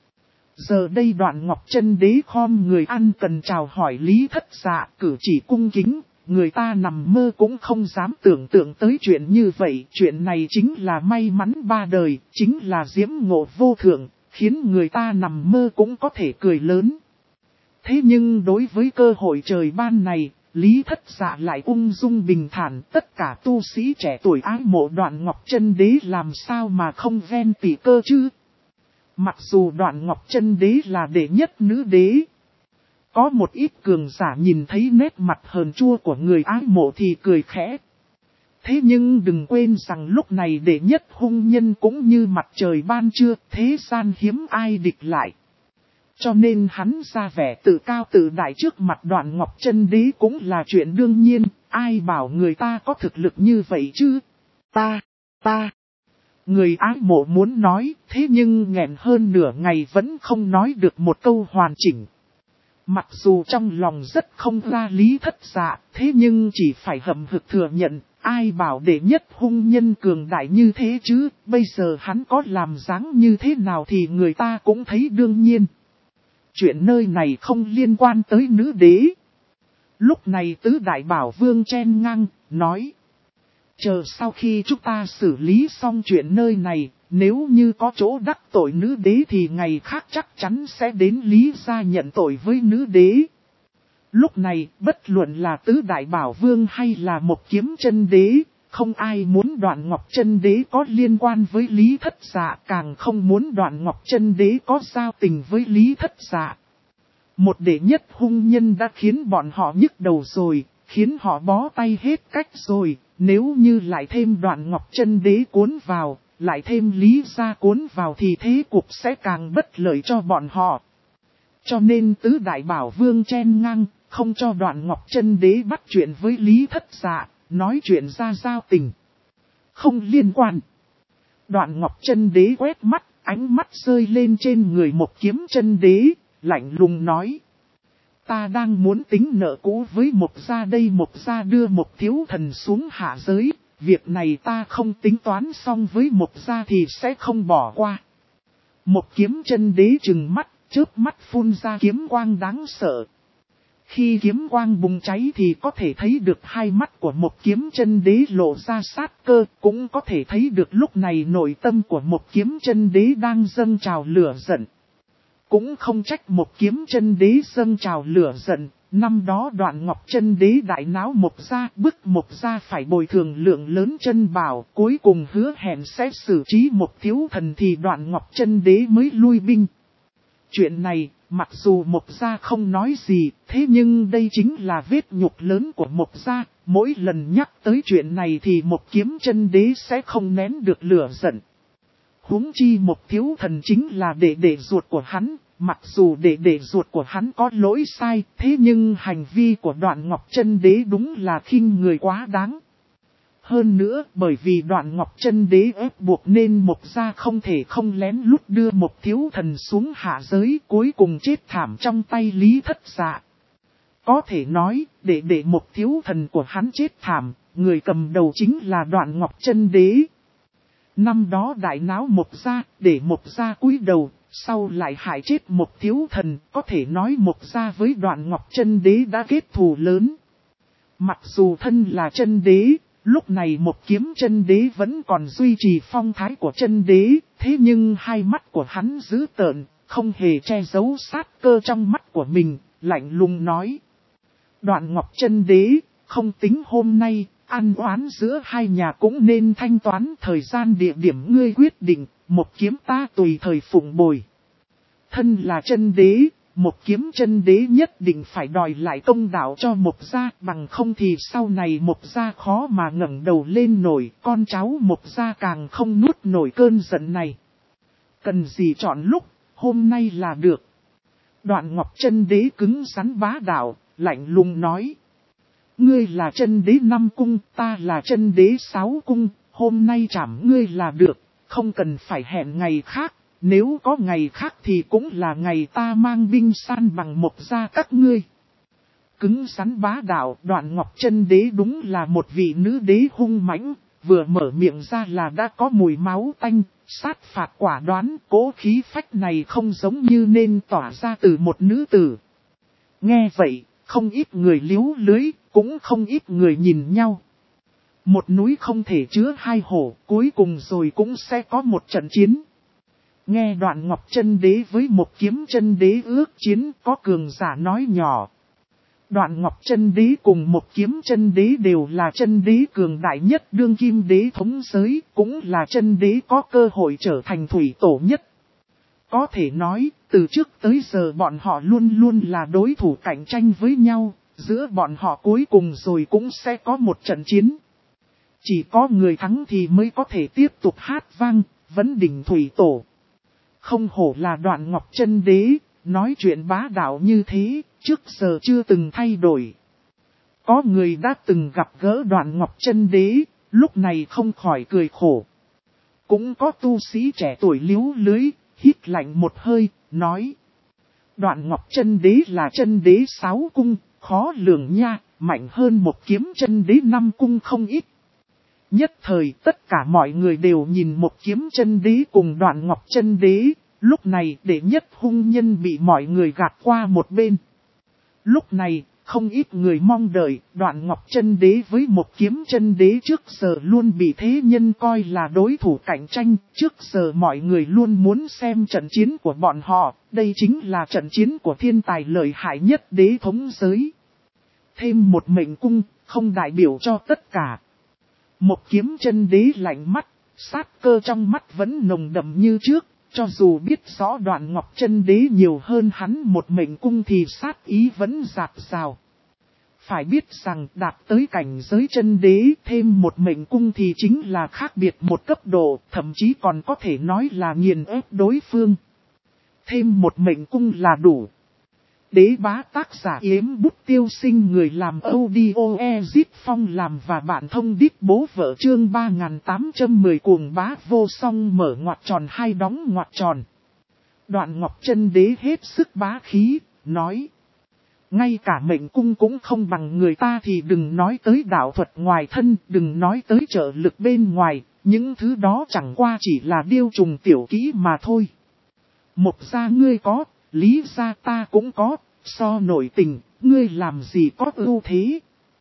Giờ đây Đoạn Ngọc Chân Đế khom người ăn cần chào hỏi Lý Thất Dạ, cử chỉ cung kính, người ta nằm mơ cũng không dám tưởng tượng tới chuyện như vậy. Chuyện này chính là may mắn ba đời, chính là diễm ngộ vô thượng, khiến người ta nằm mơ cũng có thể cười lớn. Thế nhưng đối với cơ hội trời ban này, Lý Thất Dạ lại ung dung bình thản, tất cả tu sĩ trẻ tuổi ái mộ Đoạn Ngọc Chân Đế làm sao mà không ghen tị cơ chứ. Mặc dù Đoạn Ngọc Chân Đế là đệ nhất nữ đế, có một ít cường giả nhìn thấy nét mặt hờn chua của người ái mộ thì cười khẽ. Thế nhưng đừng quên rằng lúc này đệ nhất hung nhân cũng như mặt trời ban trưa, thế gian hiếm ai địch lại. Cho nên hắn ra vẻ tự cao tự đại trước mặt Đoạn Ngọc Chân Đế cũng là chuyện đương nhiên, ai bảo người ta có thực lực như vậy chứ. Ta. Người ái mộ muốn nói, thế nhưng nghẹn hơn nửa ngày vẫn không nói được một câu hoàn chỉnh. Mặc dù trong lòng rất không ra Lý Thất Dạ, thế nhưng chỉ phải hậm hực thừa nhận, ai bảo đệ nhất hung nhân cường đại như thế chứ, bây giờ hắn có làm dáng như thế nào thì người ta cũng thấy đương nhiên. Chuyện nơi này không liên quan tới nữ đế. Lúc này tứ đại bảo vương chen ngang, nói. Chờ sau khi chúng ta xử lý xong chuyện nơi này, nếu như có chỗ đắc tội nữ đế thì ngày khác chắc chắn sẽ đến Lý gia nhận tội với nữ đế. Lúc này, bất luận là tứ đại bảo vương hay là một kiếm chân đế, không ai muốn Đoạn Ngọc Chân Đế có liên quan với Lý Thất Dạ, càng không muốn Đoạn Ngọc Chân Đế có giao tình với Lý Thất Dạ. Một đệ nhất hung nhân đã khiến bọn họ nhức đầu rồi, khiến họ bó tay hết cách rồi. Nếu như lại thêm Đoạn Ngọc Chân Đế cuốn vào, lại thêm Lý gia cuốn vào thì thế cục sẽ càng bất lợi cho bọn họ. Cho nên tứ đại bảo vương chen ngang, không cho Đoạn Ngọc Chân Đế bắt chuyện với Lý Thất Dạ, nói chuyện ra giao tình. Không liên quan. Đoạn Ngọc Chân Đế quét mắt, ánh mắt rơi lên trên người một kiếm chân đế, lạnh lùng nói. Ta đang muốn tính nợ cũ với một gia đây, một gia đưa một thiếu thần xuống hạ giới, việc này ta không tính toán xong với một gia thì sẽ không bỏ qua. Một kiếm chân đế trừng mắt, chớp mắt phun ra kiếm quang đáng sợ. Khi kiếm quang bùng cháy thì có thể thấy được hai mắt của một kiếm chân đế lộ ra sát cơ, cũng có thể thấy được lúc này nội tâm của một kiếm chân đế đang dâng trào lửa giận. Cũng không trách một kiếm chân đế dâng trào lửa giận, năm đó Đoạn Ngọc chân đế đại náo Mộc gia, bức Mộc gia phải bồi thường lượng lớn chân bảo, cuối cùng hứa hẹn sẽ xử trí một thiếu thần thì Đoạn Ngọc chân đế mới lui binh. Chuyện này, mặc dù Mộc gia không nói gì, thế nhưng đây chính là vết nhục lớn của Mộc gia, mỗi lần nhắc tới chuyện này thì một kiếm chân đế sẽ không nén được lửa giận. Huống chi một thiếu thần chính là đệ đệ ruột của hắn, mặc dù đệ đệ ruột của hắn có lỗi sai, thế nhưng hành vi của Đoạn Ngọc chân đế đúng là khinh người quá đáng. Hơn nữa, bởi vì Đoạn Ngọc chân đế ép buộc nên Mộc gia không thể không lén lút đưa một thiếu thần xuống hạ giới, cuối cùng chết thảm trong tay Lý Thất Dạ. Có thể nói, để một thiếu thần của hắn chết thảm, người cầm đầu chính là Đoạn Ngọc chân đế. Năm đó đại náo Mộc gia, để Mộc gia cúi đầu, sau lại hại chết một thiếu thần, có thể nói Mộc gia với Đoạn Ngọc chân đế đã kết thù lớn. Mặc dù thân là chân đế, lúc này một kiếm chân đế vẫn còn duy trì phong thái của chân đế, thế nhưng hai mắt của hắn dữ tợn, không hề che giấu sát cơ trong mắt của mình, lạnh lùng nói. Đoạn Ngọc chân đế, không tính hôm nay, ăn oán giữa hai nhà cũng nên thanh toán, thời gian địa điểm ngươi quyết định, một kiếm ta tùy thời phụng bồi. Thân là chân đế, một kiếm chân đế nhất định phải đòi lại công đạo cho Mộc gia, bằng không thì sau này Mộc gia khó mà ngẩng đầu lên nổi, con cháu Mộc gia càng không nuốt nổi cơn giận này. Cần gì chọn lúc, hôm nay là được. Đoạn Ngọc chân đế cứng rắn bá đạo, lạnh lùng nói. Ngươi là chân đế 5 cung, ta là chân đế 6 cung, hôm nay trảm ngươi là được, không cần phải hẹn ngày khác. Nếu có ngày khác thì cũng là ngày ta mang binh san bằng Mộc gia các ngươi. Cứng rắn bá đạo, Đoạn Ngọc chân đế đúng là một vị nữ đế hung mãnh, vừa mở miệng ra là đã có mùi máu tanh, sát phạt quả đoán, cố khí phách này không giống như nên tỏa ra từ một nữ tử. Nghe vậy, không ít người liếu lưới, cũng không ít người nhìn nhau. Một núi không thể chứa hai hổ, cuối cùng rồi cũng sẽ có một trận chiến. Nghe Đoạn Ngọc chân đế với một kiếm chân đế ước chiến, có cường giả nói nhỏ. Đoạn Ngọc chân đế cùng một kiếm chân đế đều là chân đế cường đại nhất đương kim đế thống giới, cũng là chân đế có cơ hội trở thành thủy tổ nhất. Có thể nói, từ trước tới giờ bọn họ luôn luôn là đối thủ cạnh tranh với nhau, giữa bọn họ cuối cùng rồi cũng sẽ có một trận chiến. Chỉ có người thắng thì mới có thể tiếp tục hát vang, vấn đỉnh thủy tổ. Không hổ là Đoạn Ngọc chân đế, nói chuyện bá đạo như thế, trước giờ chưa từng thay đổi. Có người đã từng gặp gỡ Đoạn Ngọc chân đế, lúc này không khỏi cười khổ. Cũng có tu sĩ trẻ tuổi liếu lưới, hít lạnh một hơi, nói. Đoạn Ngọc chân đế là chân đế 6 cung, khó lường nha, mạnh hơn một kiếm chân đế 5 cung không ít. Nhất thời tất cả mọi người đều nhìn một kiếm chân đế cùng Đoạn Ngọc chân đế, lúc này đệ nhất hung nhân bị mọi người gạt qua một bên. Lúc này, không ít người mong đợi, Đoạn Ngọc chân đế với một kiếm chân đế trước giờ luôn bị thế nhân coi là đối thủ cạnh tranh, trước giờ mọi người luôn muốn xem trận chiến của bọn họ, đây chính là trận chiến của thiên tài lợi hại nhất đế thống giới. Thêm một mệnh cung, không đại biểu cho tất cả. Một kiếm chân đế lạnh mắt, sát cơ trong mắt vẫn nồng đậm như trước, cho dù biết rõ Đoạn Ngọc chân đế nhiều hơn hắn một mệnh cung thì sát ý vẫn dạt dào. Phải biết rằng đạt tới cảnh giới chân đế thêm một mệnh cung thì chính là khác biệt một cấp độ, thậm chí còn có thể nói là nghiền ép đối phương. Thêm một mệnh cung là đủ. Đế bá tác giả Yếm Bút Tiêu Sinh, người làm audio Ezip Phong làm và bạn thông đít bố vợ chương 3810 cuồng bá vô song mở ngoặc tròn hai đóng ngoặc tròn. Đoạn Ngọc chân đế hết sức bá khí, nói. Ngay cả mệnh cung cũng không bằng người ta thì đừng nói tới đạo thuật ngoài thân, đừng nói tới trợ lực bên ngoài, những thứ đó chẳng qua chỉ là điêu trùng tiểu kỹ mà thôi. Một gia ngươi có, Lý gia ta cũng có, so nổi tình, ngươi làm gì có ưu thế.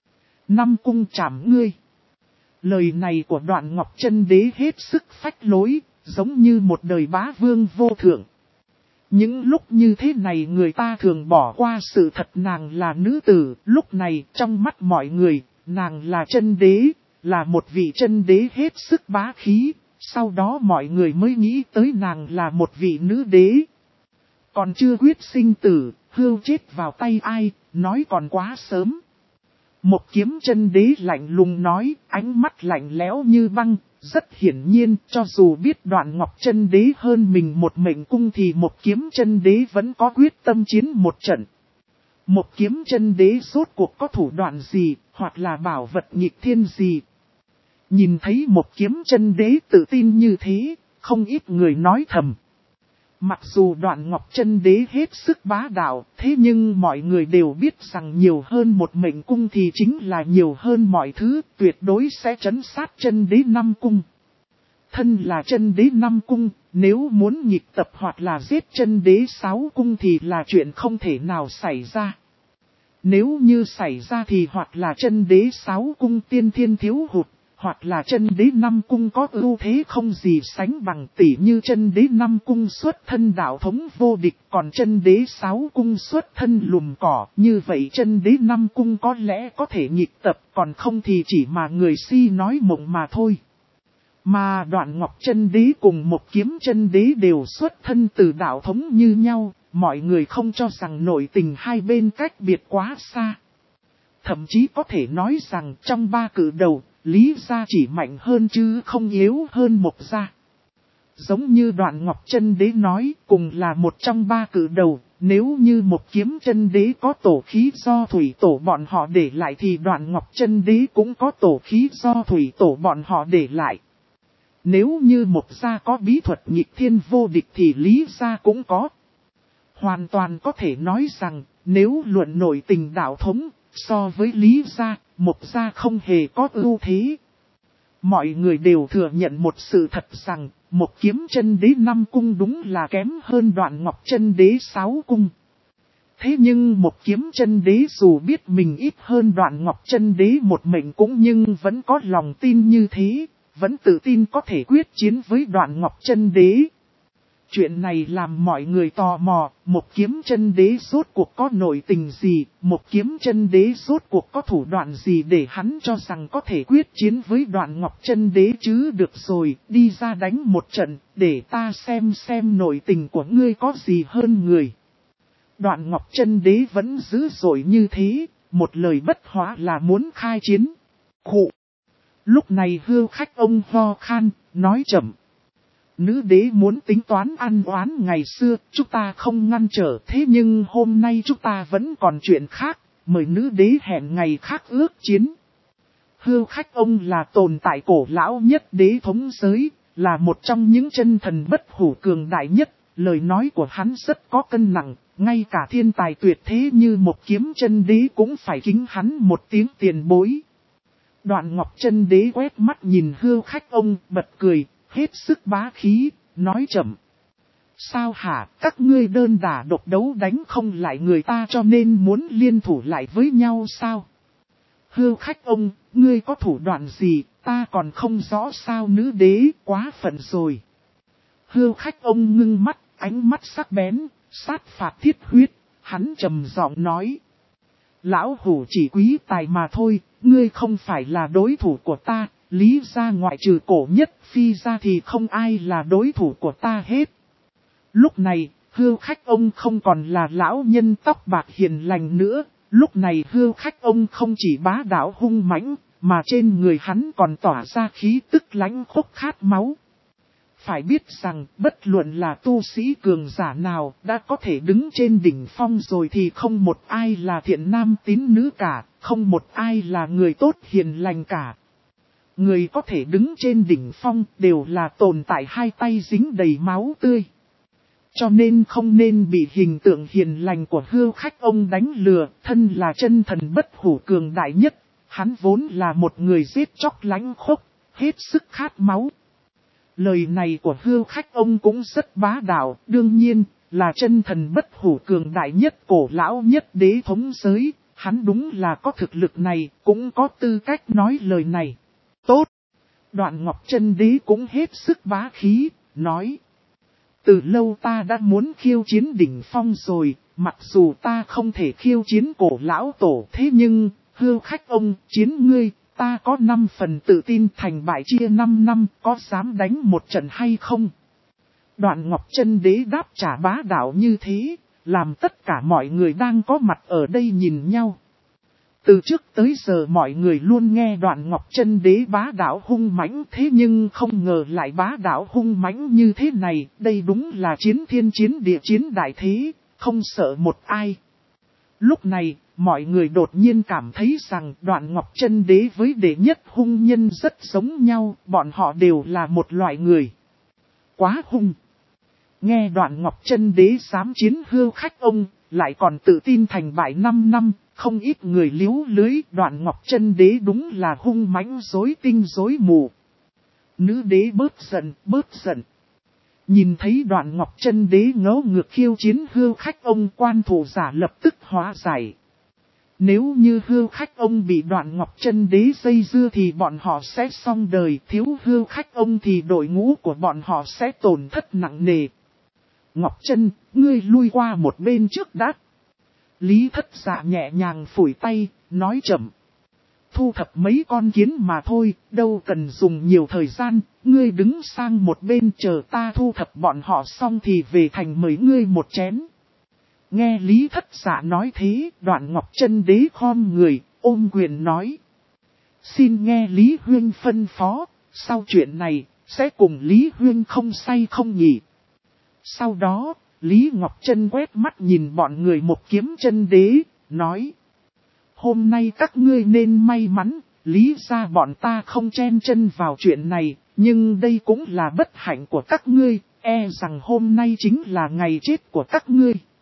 5 cung trảm ngươi. Lời này của Đoạn Ngọc chân đế hết sức phách lối, giống như một đời bá vương vô thượng. Những lúc như thế này người ta thường bỏ qua sự thật nàng là nữ tử, lúc này trong mắt mọi người, nàng là chân đế, là một vị chân đế hết sức bá khí, sau đó mọi người mới nghĩ tới nàng là một vị nữ đế. Còn chưa quyết sinh tử, hưu chết vào tay ai, nói còn quá sớm. Một kiếm chân đế lạnh lùng nói, ánh mắt lạnh lẽo như băng, rất hiển nhiên cho dù biết Đoạn Ngọc chân đế hơn mình một mệnh cung thì một kiếm chân đế vẫn có quyết tâm chiến một trận. Một kiếm chân đế rốt cuộc có thủ đoạn gì, hoặc là bảo vật nghịch thiên gì. Nhìn thấy một kiếm chân đế tự tin như thế, không ít người nói thầm. Mặc dù Đoạn Ngọc chân đế hết sức bá đạo, thế nhưng mọi người đều biết rằng nhiều hơn một mệnh cung thì chính là nhiều hơn mọi thứ, tuyệt đối sẽ trấn sát chân đế năm cung. Thân là chân đế năm cung, nếu muốn nghịch tập hoặc là giết chân đế 6 cung thì là chuyện không thể nào xảy ra. Nếu như xảy ra thì hoặc là chân đế 6 cung tiên thiên thiếu hụt, hoặc là chân đế 5 cung có ưu thế không gì sánh bằng, tỉ như chân đế 5 cung xuất thân đạo thống vô địch, còn chân đế 6 cung xuất thân lùm cỏ, như vậy chân đế 5 cung có lẽ có thể nghịch tập, còn không thì chỉ mà người si nói mộng mà thôi. Mà Đoạn Ngọc chân đế cùng một kiếm chân đế đều xuất thân từ đạo thống như nhau, mọi người không cho rằng nội tình hai bên cách biệt quá xa. Thậm chí có thể nói rằng trong ba cử đầu, Lý gia chỉ mạnh hơn chứ không yếu hơn Mộc gia. Giống như Đoạn Ngọc chân đế nói, cùng là một trong ba cử đầu, nếu như một kiếm chân đế có tổ khí do thủy tổ bọn họ để lại thì Đoạn Ngọc chân đế cũng có tổ khí do thủy tổ bọn họ để lại. Nếu như Mộc gia có bí thuật nghịch thiên vô địch thì Lý gia cũng có. Hoàn toàn có thể nói rằng, nếu luận nội tình đạo thống, so với Lý gia, Mộc gia không hề có ưu thế. Mọi người đều thừa nhận một sự thật rằng, một kiếm chân đế 5 cung đúng là kém hơn Đoạn Ngọc chân đế 6 cung. Thế nhưng một kiếm chân đế dù biết mình ít hơn Đoạn Ngọc chân đế một mệnh cũng nhưng vẫn có lòng tin như thế, vẫn tự tin có thể quyết chiến với Đoạn Ngọc chân đế. Chuyện này làm mọi người tò mò, một kiếm chân đế rốt cuộc có nội tình gì, một kiếm chân đế rốt cuộc có thủ đoạn gì để hắn cho rằng có thể quyết chiến với Đoạn Ngọc chân đế chứ. Được rồi, đi ra đánh một trận, để ta xem nội tình của ngươi có gì hơn người. Đoạn Ngọc chân đế vẫn dữ dội như thế, một lời bất hóa là muốn khai chiến. Khụ! Lúc này Hưu Khách ông ho khan, nói chậm. Nữ đế muốn tính toán ăn oán ngày xưa, chúng ta không ngăn trở, thế nhưng hôm nay chúng ta vẫn còn chuyện khác, mời nữ đế hẹn ngày khác ước chiến. Hưu Khách ông là tồn tại cổ lão nhất đế thống giới, là một trong những chân thần bất hủ cường đại nhất, lời nói của hắn rất có cân nặng, ngay cả thiên tài tuyệt thế như một kiếm chân đế cũng phải kính hắn một tiếng tiền bối. Đoạn Ngọc chân đế quét mắt nhìn Hưu Khách ông, bật cười, hết sức bá khí, nói chậm. Sao hả, các ngươi đơn đả độc đấu đánh không lại người ta cho nên muốn liên thủ lại với nhau sao? Hưu Khách ông, ngươi có thủ đoạn gì, ta còn không rõ sao. Nữ đế, quá phận rồi. Hưu Khách ông ngưng mắt, ánh mắt sắc bén, sát phạt thiết huyết, hắn trầm giọng nói. Lão hủ chỉ quý tài mà thôi, ngươi không phải là đối thủ của ta, Lý gia ngoại trừ Cổ Nhất Phi ra thì không ai là đối thủ của ta hết. Lúc này, Hưu Khách ông không còn là lão nhân tóc bạc hiền lành nữa, lúc này Hưu Khách ông không chỉ bá đạo hung mãnh, mà trên người hắn còn tỏa ra khí tức lãnh khốc khát máu. Phải biết rằng, bất luận là tu sĩ cường giả nào đã có thể đứng trên đỉnh phong rồi thì không một ai là thiện nam tín nữ cả, không một ai là người tốt hiền lành cả. Người có thể đứng trên đỉnh phong đều là tồn tại hai tay dính đầy máu tươi. Cho nên không nên bị hình tượng hiền lành của Hưu Khách ông đánh lừa, thân là chân thần bất hủ cường đại nhất, hắn vốn là một người giết chóc lãnh khốc, hết sức khát máu. Lời này của Hưu Khách ông cũng rất bá đạo, đương nhiên là chân thần bất hủ cường đại nhất cổ lão nhất đế thống giới, hắn đúng là có thực lực này, cũng có tư cách nói lời này. Tốt! Đoạn Ngọc chân đế cũng hết sức bá khí, nói. Từ lâu ta đã muốn khiêu chiến đỉnh phong rồi, mặc dù ta không thể khiêu chiến cổ lão tổ thế nhưng, Hưu Khách ông chiến ngươi, ta có 5 phần tự tin thành bại chia 5 năm, có dám đánh một trận hay không? Đoạn Ngọc Chân Đế đáp trả bá đạo như thế, làm tất cả mọi người đang có mặt ở đây nhìn nhau. Từ trước tới giờ mọi người luôn nghe Đoạn Ngọc Chân Đế bá đạo hung mãnh, thế nhưng không ngờ lại bá đạo hung mãnh như thế này, đây đúng là chiến thiên chiến địa chiến đại thế, không sợ một ai. Lúc này, mọi người đột nhiên cảm thấy rằng Đoạn Ngọc Chân Đế với đệ nhất hung nhân rất giống nhau, bọn họ đều là một loại người. Quá hung. Nghe Đoạn Ngọc Chân Đế dám chiến Hưu Khách ông, lại còn tự tin thành bại 5 năm, không ít người liếu lưới. Đoạn Ngọc Chân Đế đúng là hung mãnh rối tinh rối mù. Nữ đế bớt giận. Nhìn thấy Đoạn Ngọc Chân Đế ngấu ngược khiêu chiến Hưu Khách ông, quan thủ giả lập tức hóa giải. Nếu như Hưu Khách ông bị Đoạn Ngọc Chân Đế dây dưa thì bọn họ sẽ xong đời, thiếu Hưu Khách ông thì đội ngũ của bọn họ sẽ tổn thất nặng nề. Ngọc Chân, ngươi lui qua một bên trước đã. Lý Thất Dạ nhẹ nhàng phủi tay, nói chậm. Thu thập mấy con kiến mà thôi, đâu cần dùng nhiều thời gian, ngươi đứng sang một bên chờ ta thu thập bọn họ xong thì về thành mời ngươi một chén. Nghe Lý Thất Dạ nói thế, Đoạn Ngọc Chân Đế khom người, ôm quyền nói. Xin nghe Lý Huyên phân phó, sau chuyện này, sẽ cùng Lý Huyên không say không nhỉ. Sau đó, Lý Ngọc Chân quét mắt nhìn bọn người một kiếm chân đế, nói. Hôm nay các ngươi nên may mắn, Lý ra bọn ta không chen chân vào chuyện này, nhưng đây cũng là bất hạnh của các ngươi, e rằng hôm nay chính là ngày chết của các ngươi.